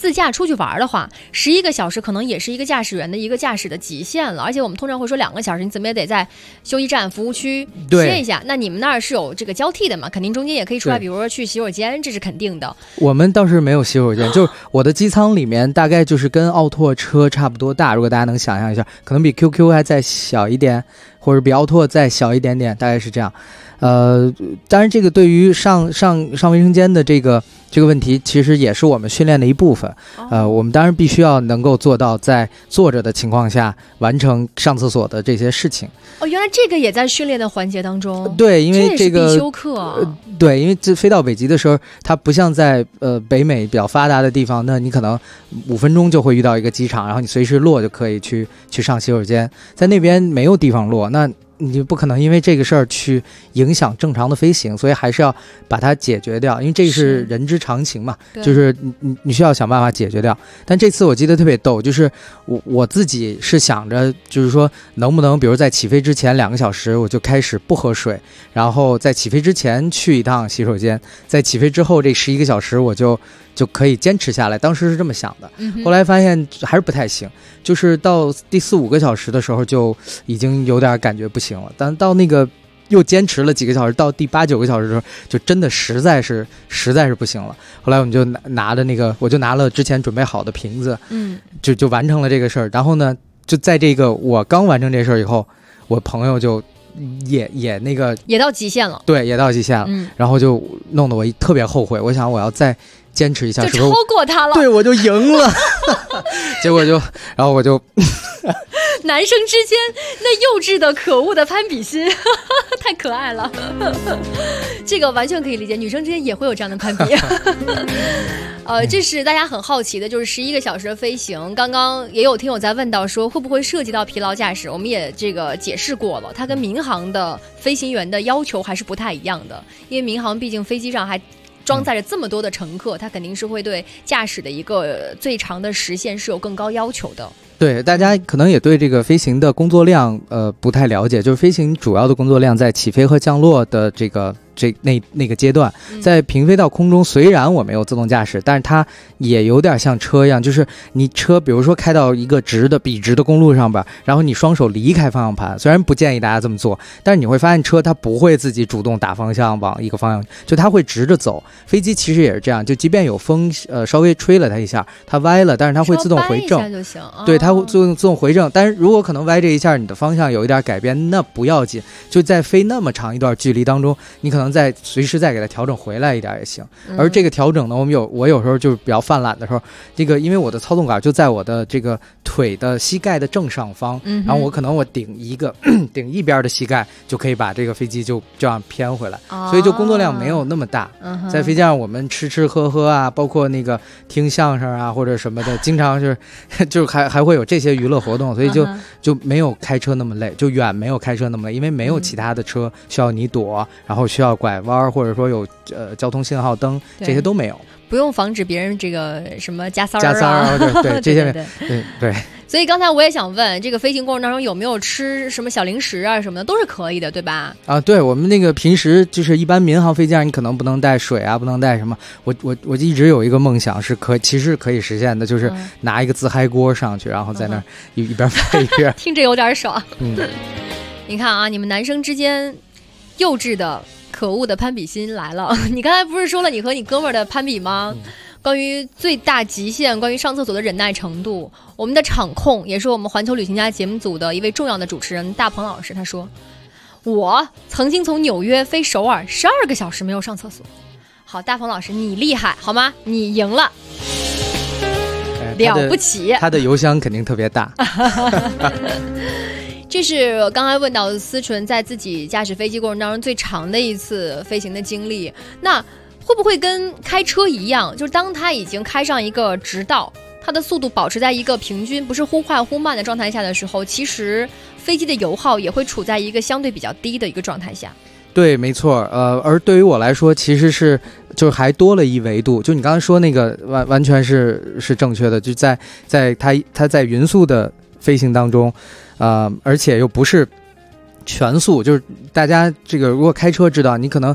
自驾出去玩的话，11个小时可能也是一个驾驶员的一个驾驶的极限了。而且我们通常会说2个小时，你怎么也得在休息站、服务区歇一下。那你们那儿是有这个交替的嘛？肯定中间也可以出来，比如说去洗手间，这是肯定的。 我们倒是没有洗手间，就是我的机舱里面大概就是跟奥拓车差不多大，如果大家能想象一下，可能比 QQ 还再小一点，或者比奥拓再小一点点，大概是这样。当然这个对于上卫生间的这个问题，其实也是我们训练的一部分。我们当然必须要能够做到在坐着的情况下完成上厕所的这些事情。 原来这个也在训练的环节当中。 对，因为这个必修课。 对，因为这飞到北极的时候，它不像在北美比较发达的地方，那你可能5分钟就会遇到一个机场，然后你随时落就可以去上洗手间。在那边没有地方落，那你就不可能因为这个事儿去影响正常的飞行，所以还是要把它解决掉，因为这是人之常情嘛，就是你需要想办法解决掉。但这次我记得特别逗，就是我自己是想着，就是说能不能比如在起飞之前2个小时我就开始不喝水，然后在起飞之前去一趟洗手间，在起飞之后这11个小时我就可以坚持下来，当时是这么想的。后来发现还是不太行，就是到第4、5个小时的时候就已经有点感觉不行了，但到那个又坚持了几个小时，到第8、9个小时的时候就真的实在是不行了。后来我们就拿着我就拿了之前准备好的瓶子，就完成了这个事儿。然后呢，就在这个我刚完成这事儿以后，我朋友就也那个也到极限了。对， 也到极限了。然后就弄得我特别后悔，我想我要再坚持一下， 就超过他了。 对，我就赢了。结果然后我就男生之间那幼稚的可恶的攀比心太可爱了。这个完全可以理解，女生之间也会有这样的攀比。这是大家很好奇的，就是11个小时的飞行。刚刚也有听友在问到说会不会涉及到疲劳驾驶，我们也这个解释过了，它跟民航的飞行员的要求还是不太一样的，因为民航毕竟飞机上还装载着这么多的乘客，它肯定是会对驾驶的一个最长的时限是有更高要求的。 对，大家可能也对这个飞行的工作量不太了解，就是飞行主要的工作量在起飞和降落的那个阶段，在平飞到空中，虽然我没有自动驾驶，但是它也有点像车一样，就是你车比如说开到一个笔直的公路上边，然后你双手离开方向盘，虽然不建议大家这么做，但是你会发现车它不会自己主动打方向往一个方向，就它会直着走。飞机其实也是这样，就即便有风稍微吹了它一下，它歪了，但是它会自动回正就行。 对，它会自动回正。但是如果可能歪这一下，你的方向有一点改变，那不要紧，就在飞那么长一段距离当中，你可能随时再给它调整回来一点也行。而这个调整呢，我有时候就是比较犯懒的时候，这个因为我的操纵杆就在我的这个腿的膝盖的正上方，然后我可能顶一边的膝盖就可以把这个飞机就这样偏回来，所以就工作量没有那么大。在飞机上我们吃喝啊，包括那个听相声啊或者什么的，经常就还会有这些娱乐活动，所以就没有开车那么累，就远没有开车那么累，因为没有其他的车需要你躲，然后需要拐弯，或者说有交通信号灯，这些都没有， 不用防止别人这个什么加塞对这些对。 所以刚才我也想问，这个飞行过程当中有没有吃什么小零食啊什么的，都是可以的，对吧？ 对，我们那个平时就是一般民航飞机上，你可能不能带水啊，不能带什么。我一直有一个梦想是其实可以实现的，就是拿一个自嗨锅上去，然后在那儿一边飞一边听着有点爽。你看啊，你们男生之间幼稚的可恶的攀比心来了。你刚才不是说了你和你哥们儿的攀比吗？关于最大极限，关于上厕所的忍耐程度，我们的场控也是我们环球旅行家节目组的一位重要的主持人大鹏老师，他说我曾经从纽约飞首尔12个小时没有上厕所。好，大鹏老师你厉害好吗？你赢了，了不起。 他的油箱肯定特别大。 这是刚才问到思纯在自己驾驶飞机过程当中最长的一次飞行的经历，那会不会跟开车一样，就是当他已经开上一个直道，它的速度保持在一个平均不是忽快忽慢的状态下的时候，其实飞机的油耗也会处在一个相对比较低的一个状态下。 对，没错。而对于我来说，其实是就是还多了一维度，就你刚才说那个完全是正确的，就在它在匀速的飞行当中，而且又不是全速，就是大家这个如果开车知道，你可能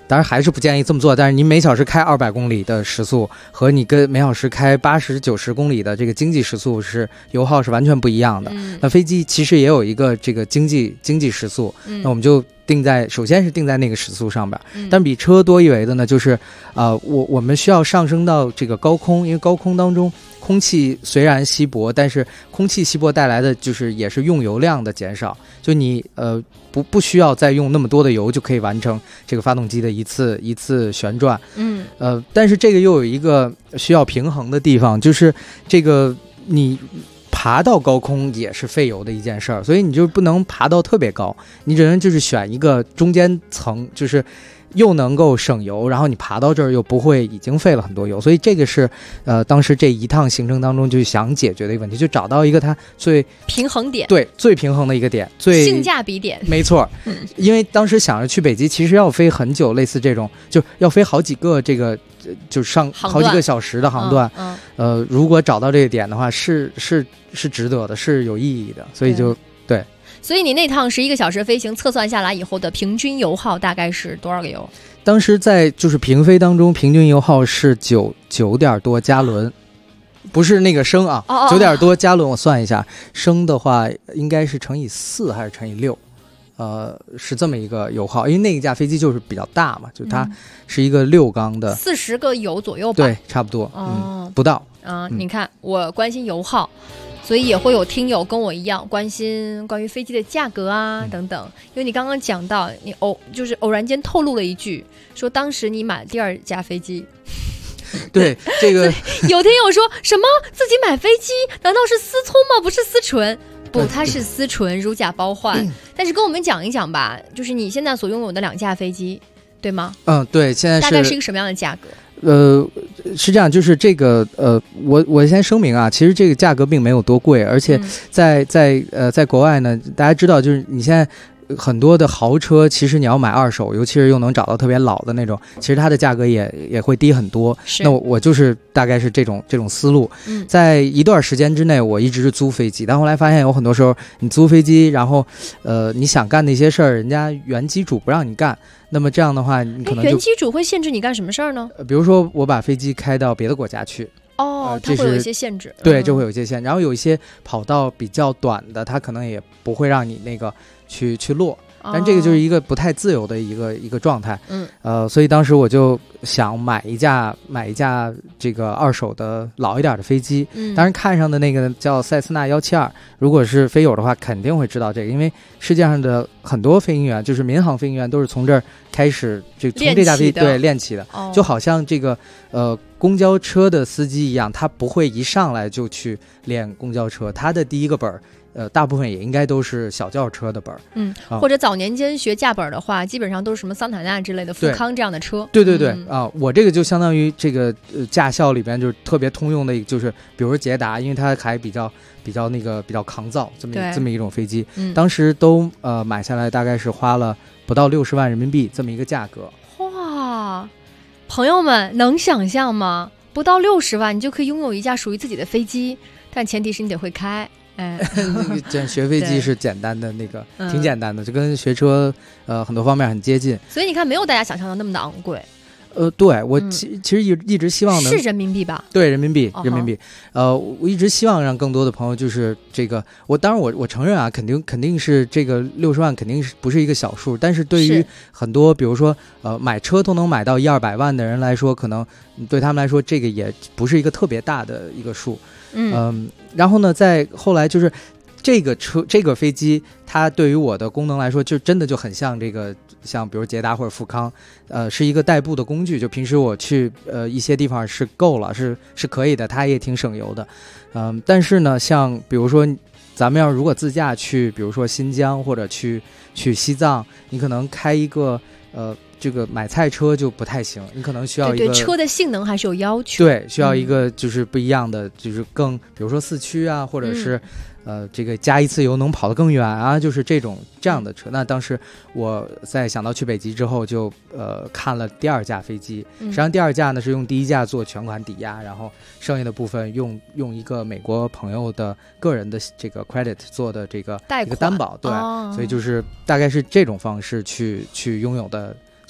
当然还是不建议这么做，但是你每小时开200公里的时速和你跟每小时开80、90公里的这个经济时速是油耗是完全不一样的。那飞机其实也有一个这个经济时速，那我们就首先是定在那个时速上边。但比车多一维的呢，就是我们需要上升到这个高空，因为高空当中空气虽然稀薄，但是空气稀薄带来的就是也是用油量的减少，就你不需要再用那么多的油就可以完成这个发动机的一次旋转。但是这个又有一个需要平衡的地方，就是这个你爬到高空也是费油的一件事儿，所以你就不能爬到特别高，你只能就是选一个中间层，就是又能够省油，然后你爬到这儿又不会已经费了很多油，所以这个是当时这一趟行程当中就想解决的一个问题，就找到一个它最平衡点， 对，最平衡的一个点，最性价比点， 没错。因为当时想着去北极其实要飞很久，类似这种就要飞好几个这个就上好几个小时的航段，如果找到这个点的话是值得的，是有意义的，所以就对。 所以你那趟11个小时飞行测算下来以后的平均油耗大概是多少个油？ 当时在就是平飞当中，平均油耗是9点多加仑，不是那个升啊，9点多加仑。我算一下，升的话应该是乘以4还是乘以6，是这么一个油耗。因为那一架飞机就是比较大嘛，就它是一个6缸的 ，40个油左右吧。 对，差不多，不到。 你看我关心油耗。所以也会有听友跟我一样关心关于飞机的价格啊等等，因为你刚刚讲到你就是偶然间透露了一句，说当时你买了第2架飞机。 对，这个有听友说什么自己买飞机难道是思聪吗？不是思纯，不，它是思纯，如假包换。但是跟我们讲一讲吧，就是你现在所拥有的2架飞机，对吗？ 对，现在大概是一个什么样的价格？ 是这样，就是这个我先声明啊，其实这个价格并没有多贵，而且在国外呢，大家知道，就是你现在很多的豪车，其实你要买二手，尤其是又能找到特别老的那种，其实它的价格也会低很多。那我就是大概是这种思路。在一段时间之内，我一直是租飞机，但后来发现有很多时候你租飞机，然后你想干的一些事儿，人家原机主不让你干。那么这样的话，你可能原机主会限制你干什么事儿呢？ 比如说我把飞机开到别的国家去， 它会有一些限制。 对，这会有一些限制。然后有一些跑道比较短的，它可能也不会让你那个去落。但这个就是一个不太自由的一个状态。所以当时我就想买一架这个二手的老一点的飞机。当然看上的那个叫塞斯纳172，如果是飞友的话肯定会知道这个，因为世界上的很多飞行员，就是民航飞行员都是从这儿开始，就从这架飞机练起的。就好像这个公交车的司机一样，他不会一上来就去练公交车，他的第一个本儿。大部分也应该都是小轿车的本儿， 或者早年间学驾本的话，基本上都是什么桑塔纳之类的富康这样的车。 对我这个就相当于这个驾校里边就是特别通用的，就是比如说捷达，因为它还比较那个比较抗造这么一种飞机，当时都买下来大概是花了不到60万人民币这么一个价格。 哇，朋友们能想象吗？不到60万你就可以拥有一架属于自己的飞机，但前提是你得会开。 这学飞机是简单的，那个挺简单的，就跟学车很多方面很接近。 所以你看，没有大家想象的那么的昂贵。 对我其实一直希望是人民币吧？ 对，人民币。我一直希望让更多的朋友就是这个，当然我承认啊，肯定是这个60万肯定是不是一个小数，但是对于很多比如说买车都能买到100-200万的人来说，可能对他们来说这个也不是一个特别大的一个数。然后呢，在后来就是这个飞机，它对于我的功能来说，就真的就很像像比如捷达或者富康，是一个代步的工具。就平时我去一些地方是够了，是可以的，它也挺省油的。但是呢，像比如说咱们如果自驾去，比如说新疆或者去西藏，你可能开一个这个买菜车就不太行，你可能需要一个对车的性能还是有要求， 对，需要一个就是不一样的，就是更比如说4驱啊，或者是这个加一次油能跑得更远啊，就是这样的车。那当时我在想到去北极之后，就看了第2架飞机。实际上第2架呢是用第1架做全款抵押，然后剩下的部分用一个美国朋友的个人的这个 credit 做的这个一个担保，对，所以就是大概是这种方式去拥有的。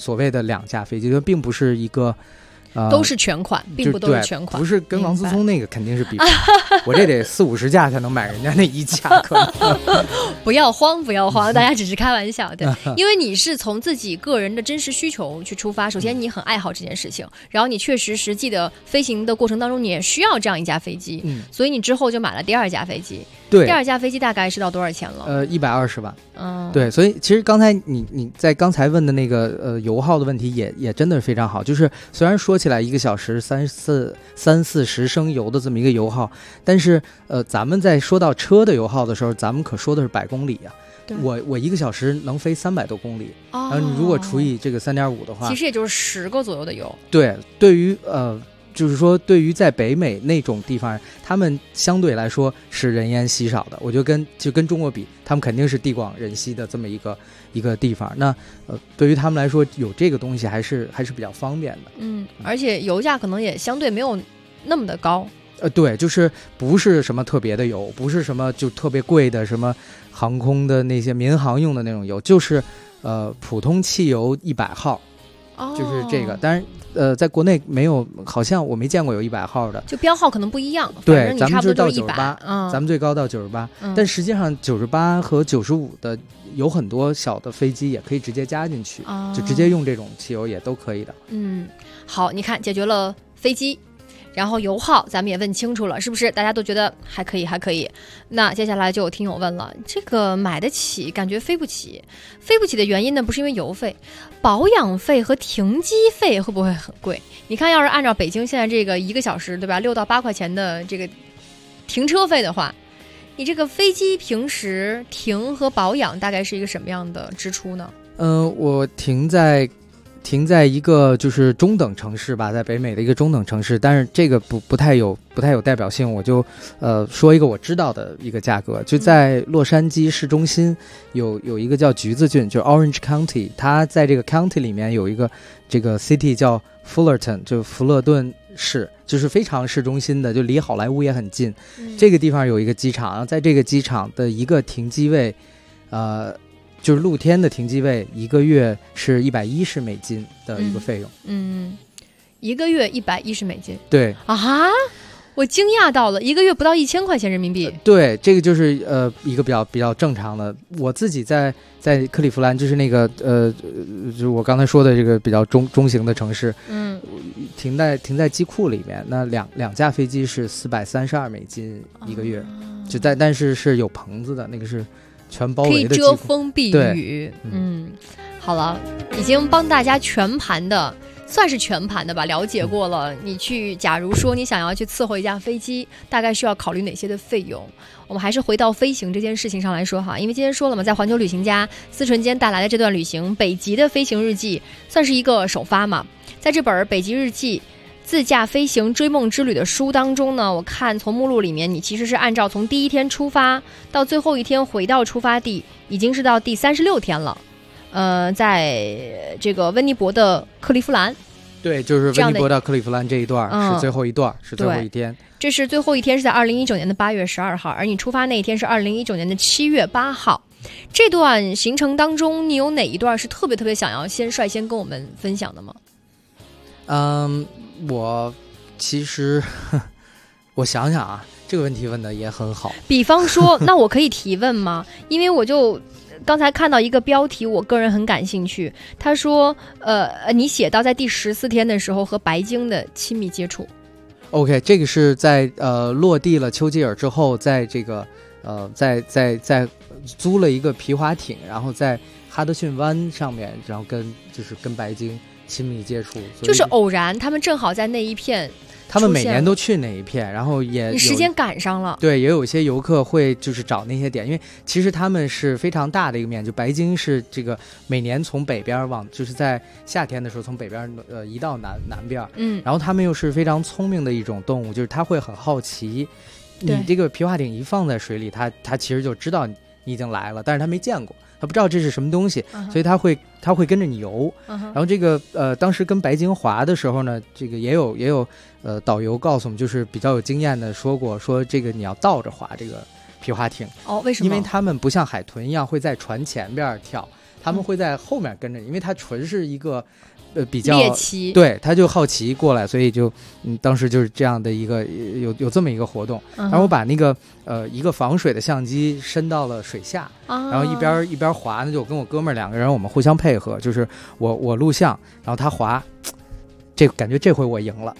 所谓的2架飞机，就并不是一个。 都是全款，并不都是全款， 不是跟王思聪那个肯定是比，我这得40-50架才能买人家那1架，可能不要慌，大家只是开玩笑的，因为你是从自己个人的真实需求去出发。首先你很爱好这件事情，然后你确实实际的飞行的过程当中，你也需要这样一架飞机，所以你之后就买了第2架飞机。 对， 第2架飞机大概是到多少钱了 ？120万。对，所以其实刚才你在刚才问的那个油耗的问题也真的是非常好，就是虽然说起来1个小时30-40升油的这么一个油耗，但是咱们在说到车的油耗的时候，咱们可说的是100公里啊。我1个小时能飞300多公里，然后你如果除以这个3.5的话， 其实也就是10个左右的油。 对，对于就是说，对于在北美那种地方，他们相对来说是人烟稀少的。我觉得跟中国比，他们肯定是地广人稀的这么一个地方。那对于他们来说，有这个东西还是比较方便的。 而且油价可能也相对没有那么的高。 对，就是不是什么特别的油，不是什么就特别贵的什么航空的那些民航用的那种油，就是普通汽油100号。就是这个，但是在国内没有，好像我没见过有100号的， 就标号可能不一样。 对，咱们就到98，咱们最高到98，但实际上98和95的有很多小的飞机也可以直接加进去，就直接用这种汽油也都可以的。 好，你看解决了飞机。然后油耗咱们也问清楚了，是不是大家都觉得还可以？那接下来就有听友问了，这个买得起感觉飞不起的原因呢，不是因为油费，保养费和停机费会不会很贵？你看要是按照北京现在这个1个小时对吧6到8块钱的这个停车费的话，你这个飞机平时停和保养大概是一个什么样的支出呢？ 我停在一个就是中等城市吧，在北美的一个中等城市，但是这个不太有代表性，我就说一个我知道的一个价格，就在洛杉矶市中心有一个叫橘子郡，就是 Orange County， 它在这个 county 里面有一个这个 city 叫 Fullerton， 就福勒顿市，就是非常市中心的，就离好莱坞也很近。这个地方有一个机场，然后在这个机场的一个停机位，就是露天的停机位，1个月是$110的一个费用。 1个月$110。 对啊，我惊讶到了，1个月不到1000块钱人民币。 对，这个就是一个比较正常的。我自己在克利夫兰，就是那个就是我刚才说的这个比较中型的城市，停在机库里面，那两架飞机是$432一个月，就但是是有棚子的，那个是全包围的， 可以遮风避雨。好了，已经帮大家算是全盘的吧，了解过了。你假如说你想要去伺候一架飞机，大概需要考虑哪些的费用？我们还是回到飞行这件事情上来说哈，因为今天说了嘛，在环球旅行家思纯间带来的这段旅行北极的飞行日记，算是一个首发嘛。在这本北极日记自驾飞行追梦之旅的书当中呢，我看从目录里面，你其实是按照从第1天出发到最后1天回到出发地，已经是到第36天了。在这个温尼伯的克利夫兰， 对，就是温尼伯到克利夫兰这一段是最后一段，是最后1天。 这是最后1天是在2019年的8月12号，而你出发那一天是2019年的7月8号。这段行程当中，你有哪一段是特别想要率先跟我们分享的吗？ 我其实我想想啊，这个问题问的也很好。 比方说，那我可以提问吗？因为我就刚才看到一个标题，我个人很感兴趣。他说，你写到在第14天的时候和白鲸的亲密接触。 OK， 这个是在落地了丘吉尔之后，在这个在租了一个皮划艇，然后在哈德逊湾上面，然后跟白鲸亲密接触， 就是偶然，他们正好在那一片。 他们每年都去那一片，然后你时间赶上了。 对，也有一些游客会就是找那些点，因为其实他们是非常大的一个面，就白鲸是这个每年从北边就是在夏天的时候从北边移到南边，然后他们又是非常聪明的一种动物，就是他会很好奇，你这个皮划艇一放在水里，他其实就知道你已经来了，但是他没见过。他不知道这是什么东西，所以他会跟着你游。然后这个当时跟白鲸划的时候呢，这个也有导游告诉我们，就是比较有经验的说这个你要倒着划这个皮划艇。 为什么？ 因为他们不像海豚一样会在船前边跳， 他们会在后面跟着，因为它纯是一个比较猎奇， 对，他就好奇过来，所以就当时就是这样的一个有这么一个活动。然后我把那个一个防水的相机伸到了水下，然后一边滑呢，就跟我哥们儿2个人我们互相配合，就是我录像，然后他滑。这感觉这回我赢了，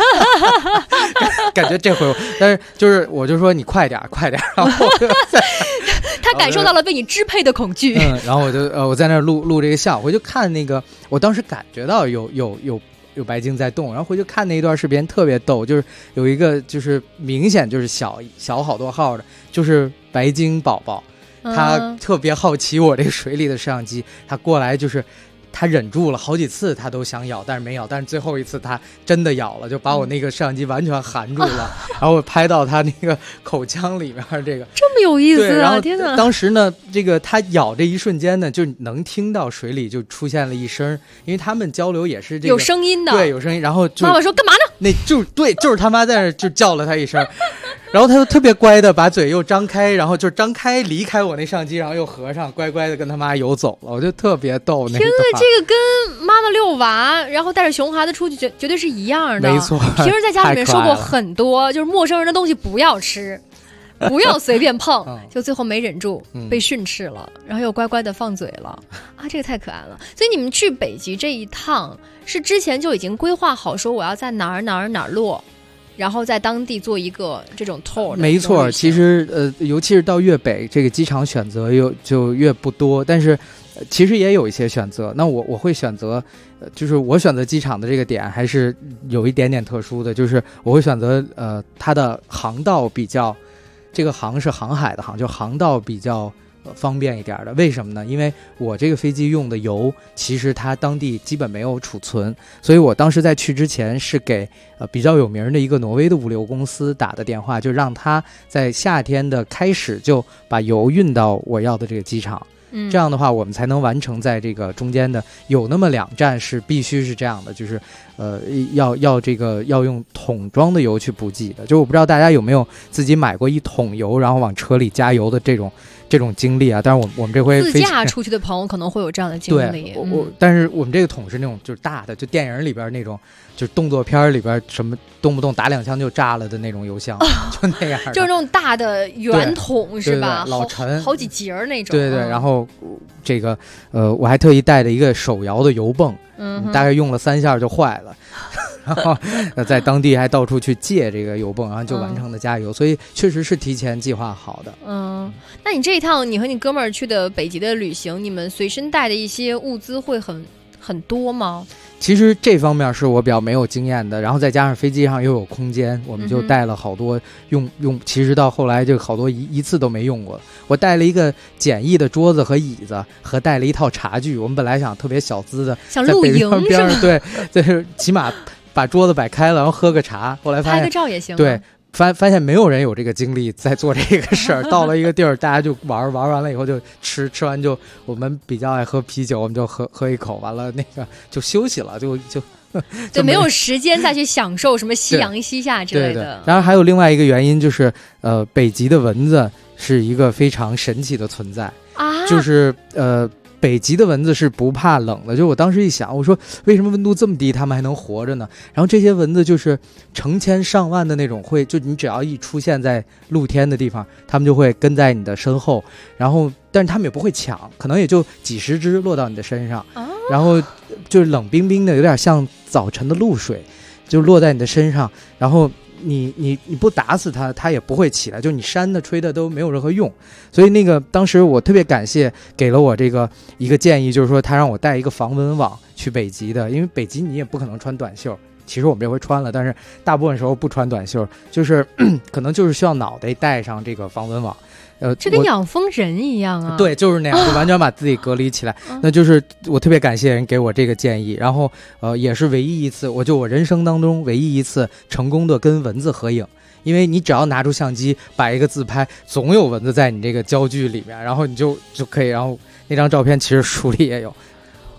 感觉这回但是就是我就说你快点，然后他感受到了被你支配的恐惧。 然后我在那儿录这个像，回去看那个，我当时感觉到有白鲸在动，然后回去看那一段视频特别逗，就是有一个就是明显就是小好多号的，就是白鲸宝宝，他特别好奇我这个水里的摄像机，他过来就是。他忍住了好几次，他都想咬，但是没咬。但是最后一次他真的咬了，就把我那个摄像机完全含住了。然后我拍到他那个口腔里面，这么有意思啊！ 天哪！ 当时呢，这个他咬这一瞬间呢，就能听到水里就出现了一声，因为他们交流也是这个有声音的， 对，有声音。然后妈妈说干嘛呢？ 那就是他妈在那就叫了他一声。然后他就特别乖的把嘴又张开，然后就张开离开我那相机，然后又合上，乖乖的跟他妈游走了。我就特别逗。 天哪，这个跟妈妈遛娃，然后带着熊孩子出去绝对是一样的。 没错， 平时在家里面说过很多，就是陌生人的东西不要吃，不要随便碰，就最后没忍住被训斥了，然后又乖乖的放嘴了啊，这个太可爱了。所以你们去北极这一趟是之前就已经规划好说我要在哪儿落。然后在当地做一个这种 tour 的。 没错，其实尤其是到越北，这个机场选择就越不多，但是其实也有一些选择。那我会选择，就是我选择机场的这个点还是有一点点特殊的，就是我会选择它的航道比较，这个航是航海的航，就航道比较。方便一点的，为什么呢？因为我这个飞机用的油，其实它当地基本没有储存，所以我当时在去之前是给比较有名的一个挪威的物流公司打的电话，就让他在夏天的开始就把油运到我要的这个机场。这样的话我们才能完成在这个中间的有那么2站是必须是这样的，就是要用桶装的油去补给的。就我不知道大家有没有自己买过1桶油然后往车里加油的这种经历啊？但是我们这回自驾出去的朋友可能会有这样的经历。 对，但是我们这个桶是那种就是大的，就电影里边那种，就是动作片里边什么动不动打2枪就炸了的那种油箱，就那样的， 就是那种大的圆桶是吧？ 对，老沉， 好几节那种。 对，然后这个我还特意带了一个手摇的油泵，大概用了3下就坏了。然后在当地还到处去借这个油泵，然后就完成了加油，所以确实是提前计划好的。 那你这一趟你和你哥们儿去的北极的旅行，你们随身带的一些物资会很多吗？ 其实这方面是我比较没有经验的，然后再加上飞机上又有空间，我们就带了好多用，其实到后来就好多一次都没用过。我带了一个简易的桌子和椅子，和带了一套茶具。我们本来想特别小资的， 想露营是吧？对，就是起码把桌子摆开了，然后喝个茶。后来发现拍个照也行。 对。发现没有人有这个精力在做这个事儿。到了一个地儿，大家就玩完了以后就吃完就我们比较爱喝啤酒，我们就喝一口，完了那个就休息了，就没有时间再去享受什么夕阳西下之类的。 对。然后还有另外一个原因就是北极的蚊子是一个非常神奇的存在啊， 就是北极的蚊子是不怕冷的。就我当时一想，我说为什么温度这么低他们还能活着呢？然后这些蚊子就是成千上万的那种，就你只要一出现在露天的地方，他们就会跟在你的身后，然后但是他们也不会抢，可能也就几十只落到你的身上，然后就是冷冰冰的，有点像早晨的露水，就落在你的身上，然后你不打死它，它也不会起来，就你扇的吹的都没有任何用。所以那个当时我特别感谢给了我这个一个建议，就是说他让我带一个防蚊网去北极的，因为北极你也不可能穿短袖。其实我们这回穿了，但是大部分时候不穿短袖，就是可能就是需要脑袋带上这个防蚊网。 这跟养蜂人一样啊！ 对，就是那样，就完全把自己隔离起来。那就是我特别感谢人给我这个建议，然后也是唯一一次，我人生当中唯一一次成功的跟蚊子合影。因为你只要拿出相机摆一个自拍，总有蚊子在你这个焦距里面，然后你就可以，然后那张照片其实书里也有。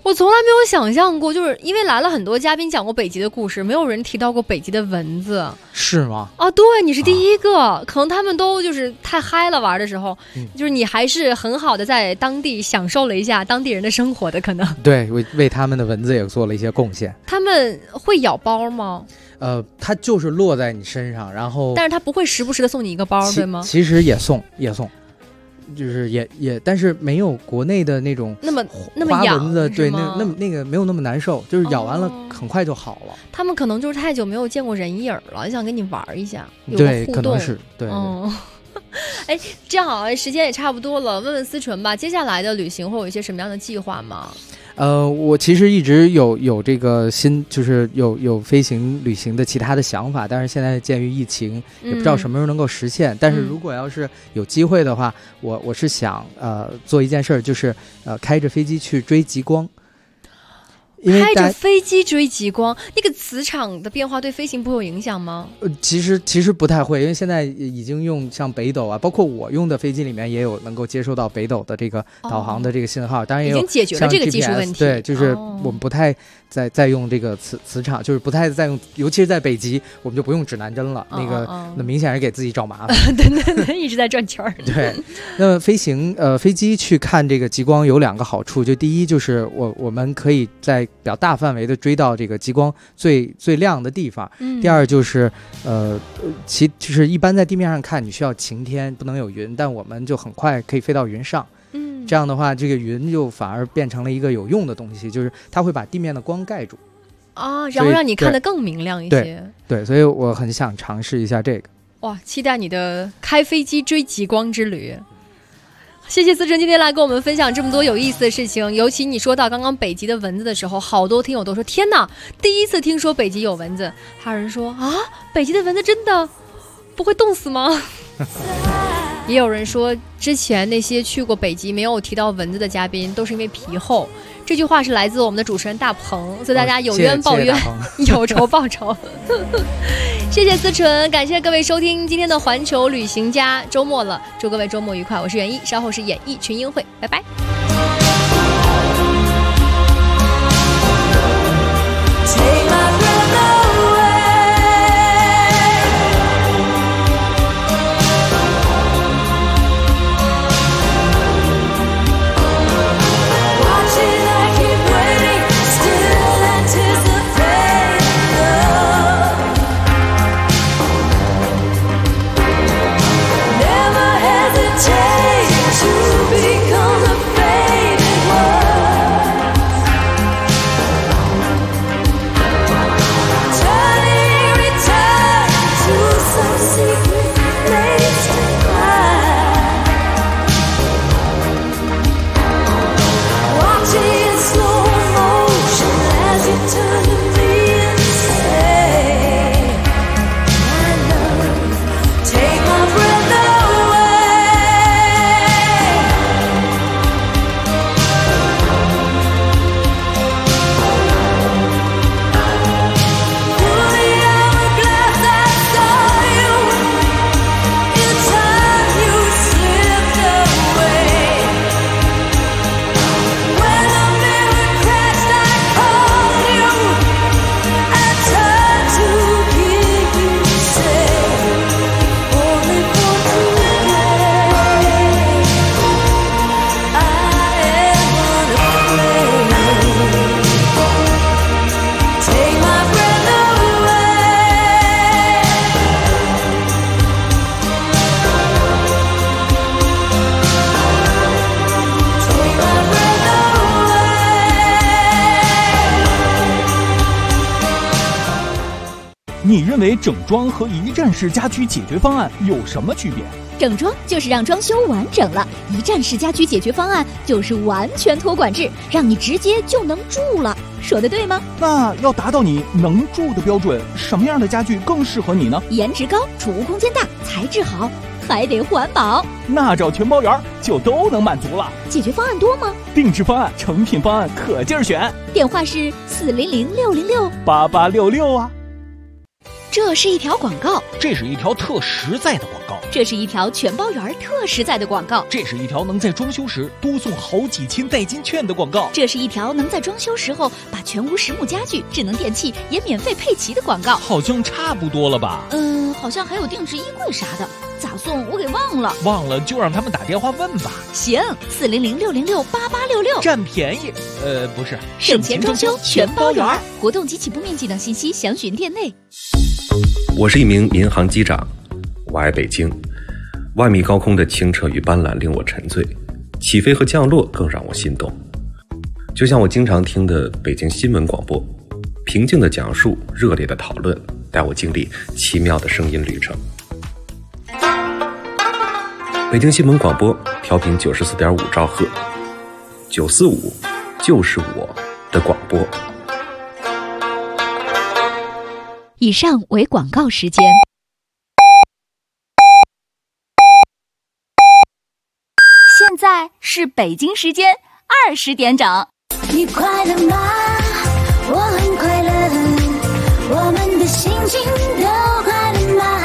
我从来没有想象过，就是因为来了很多嘉宾讲过北极的故事，没有人提到过北极的蚊子。 是吗？ 啊，对，你是第一个。可能他们都就是太嗨了，玩的时候，就是你还是很好的在当地享受了一下当地人的生活的可能。 对，为他们的蚊子也做了一些贡献。 他们会咬包吗？ 它就是落在你身上，然后但是它不会时不时的送你一个包，对吗？ 其实也送，就是也，但是没有国内的那种那么花蚊子，对， 那那个没有那么难受，就是咬完了很快就好了。 他们可能就是太久没有见过人影了，想跟你玩一下，有对， 互动， 可能是对。 哎，这样好，时间也差不多了，问问思纯吧，接下来的旅行会有一些什么样的计划吗？ 我其实一直有这个就是有飞行旅行的其他的想法，但是现在鉴于疫情，也不知道什么时候能够实现。但是如果要是有机会的话，我是想做一件事儿，就是开着飞机去追极光。 开着飞机追极光，那个磁场的变化对飞行不会有影响吗？ 其实不太会，因为现在已经用像北斗啊，包括我用的飞机里面也有能够接收到北斗的这个导航的这个信号，当然也有已经解决了这个技术问题。 对，就是我们不太再用这个磁场，就是不太再用，尤其是在北极，我们就不用指南针了。那明显是给自己找麻烦。 对，一直在转圈儿。 对，那么飞机去看这个极光有2个好处，就第一就是我们可以在比较大范围的追到这个极光最亮的地方。第二就是就是一般在地面上看你需要晴天，不能有云，但我们就很快可以飞到云上。这样的话，这个云就反而变成了一个有用的东西，就是它会把地面的光盖住啊，然后让你看得更明亮一些。 对，所以我很想尝试一下这个。 哇，期待你的开飞机追极光之旅。谢谢思纯今天来跟我们分享这么多有意思的事情，尤其你说到刚刚北极的蚊子的时候，好多听友都说天哪，第一次听说北极有蚊子。还有人说啊，北极的蚊子真的不会冻死吗？也有人说之前那些去过北极没有提到蚊子的嘉宾都是因为皮厚，这句话是来自我们的主持人大鹏，所以大家有冤报冤，有仇报仇。谢谢思纯，感谢各位收听今天的环球旅行家，周末了，祝各位周末愉快。我是袁一，稍后是演艺群英会，拜拜。 你认为整装和一站式家居解决方案有什么区别？ 整装就是让装修完整了，一站式家居解决方案就是完全托管制，让你直接就能住了。说的对吗？ 那要达到你能住的标准，什么样的家具更适合你呢？ 颜值高，储物空间大，材质好，还得环保。 那找全包园就都能满足了。 解决方案多吗？ 定制方案、成品方案可劲儿选。 电话是400-606-8866 啊。 这是一条广告， 这是一条特实在的广告， 这是一条全包圆特实在的广告， 这是一条能在装修时多送好几千代金券的广告， 这是一条能在装修时候把全屋实木家具、智能电器也免费配齐的广告。 好像差不多了吧？ 好像还有定制衣柜啥的，咋送我给忘了。 忘了就让他们打电话问吧。 行，400-606-8866， 占便宜。不是， 省钱装修全包圆。活动及起步面积等信息详询店内。 我是一名民航机长，我爱北京。万米高空的清澈与斑斓令我沉醉，起飞和降落更让我心动。就像我经常听的北京新闻广播，平静的讲述，热烈的讨论，带我经历奇妙的声音旅程。北京新闻广播调频94.5兆赫，945就是我的广播。 以上为广告时间。 现在是北京时间20点整。 你快乐吗？我很快乐，我们的心情都快乐吗？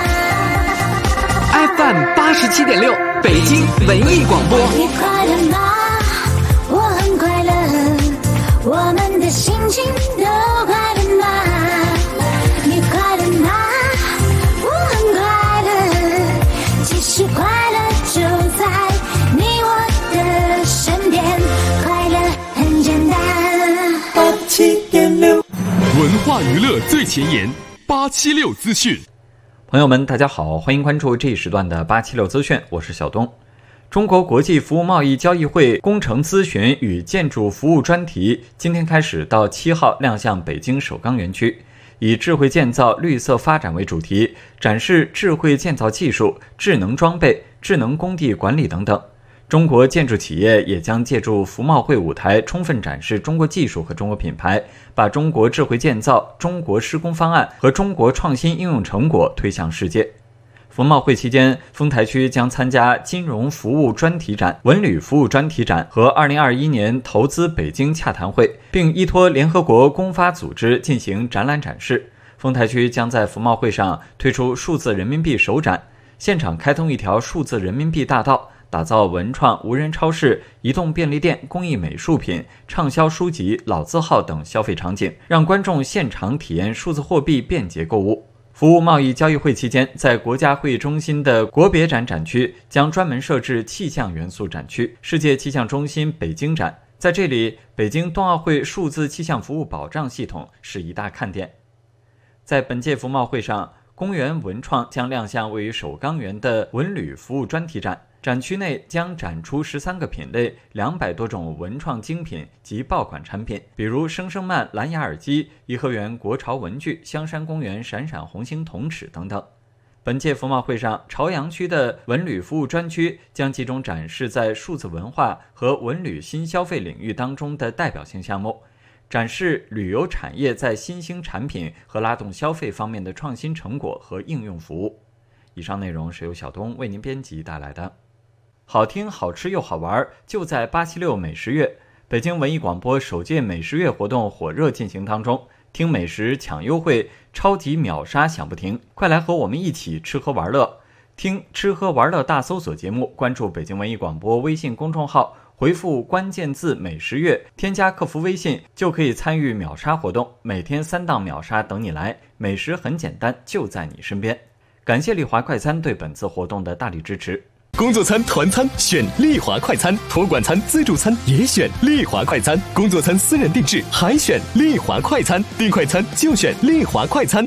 FM 87.6，北京文艺广播。 你快乐吗？我很快乐，我们的心情都快乐吗？你快乐吗？我很快乐，其实快乐就在你我的身边，快乐很简单。87.6， 文化娱乐最前沿，876资讯。 朋友们，大家好，欢迎关注这一时段的876资讯，我是小东。中国国际服务贸易交易会工程咨询与建筑服务专题今天开始到7号亮相北京首钢园区，以智慧建造、绿色发展为主题，展示智慧建造技术、智能装备、智能工地管理等等。中国建筑企业也将借助服贸会舞台，充分展示中国技术和中国品牌，把中国智慧建造、中国施工方案和中国创新应用成果推向世界。服贸会期间，丰台区将参加金融服务专题展、文旅服务专题展和2021年投资北京洽谈会，并依托联合国公发组织进行展览展示。丰台区将在服贸会上推出数字人民币首展，现场开通一条数字人民币大道，打造文创、无人超市、移动便利店、工艺美术品、畅销书籍、老字号等消费场景，让观众现场体验数字货币便捷购物。服务贸易交易会期间，在国家会议中心的国别展展区将专门设置气象元素展区——世界气象中心北京展。在这里，北京冬奥会数字气象服务保障系统是一大看点。在本届服贸会上，公园文创将亮相位于首钢园的文旅服务专题展，展区内将展出13个品类、200多种文创精品及爆款产品，比如声声慢蓝牙耳机、颐和园国潮文具、香山公园闪闪红星铜尺等等。本届服贸会上，朝阳区的文旅服务专区将集中展示在数字文化和文旅新消费领域当中的代表性项目，展示旅游产业在新兴产品和拉动消费方面的创新成果和应用服务。以上内容是由小东为您编辑带来的。好听、好吃又好玩，就在876美食月。北京文艺广播首届美食月活动火热进行当中，听美食抢优惠，超级秒杀响不停，快来和我们一起吃喝玩乐。听吃喝玩乐大搜索节目，关注北京文艺广播微信公众号，回复关键字美食月，添加客服微信就可以参与秒杀活动，每天3档秒杀等你来，美食很简单，就在你身边。感谢丽华快餐对本次活动的大力支持。 工作餐、团餐选丽华快餐，托管餐、自助餐也选丽华快餐，工作餐私人定制还选丽华快餐，订快餐就选丽华快餐。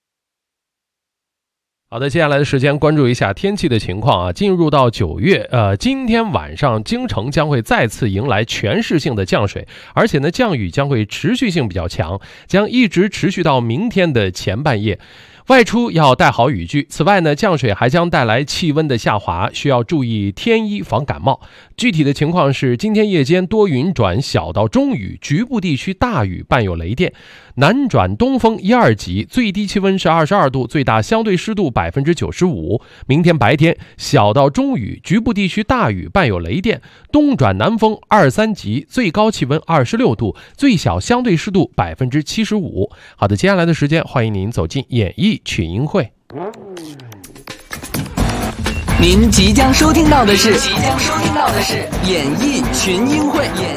好的，接下来的时间关注一下天气的情况啊。进入到9月，今天晚上京城将会再次迎来全市性的降水，而且呢，降雨将会持续性比较强，将一直持续到明天的前半夜。外出要带好雨具，此外呢，降水还将带来气温的下滑，需要注意添衣防感冒。具体的情况是，今天夜间多云转小到中雨，局部地区大雨伴有雷电。 南转东风1、2级，最低气温是22度，最大相对湿度95%。明天白天小到中雨，局部地区大雨，伴有雷电。东转南风2、3级，最高气温26度，最小相对湿度75%。好的，接下来的时间，欢迎您走进演艺群英会。 您即将收听到的是演艺群英会。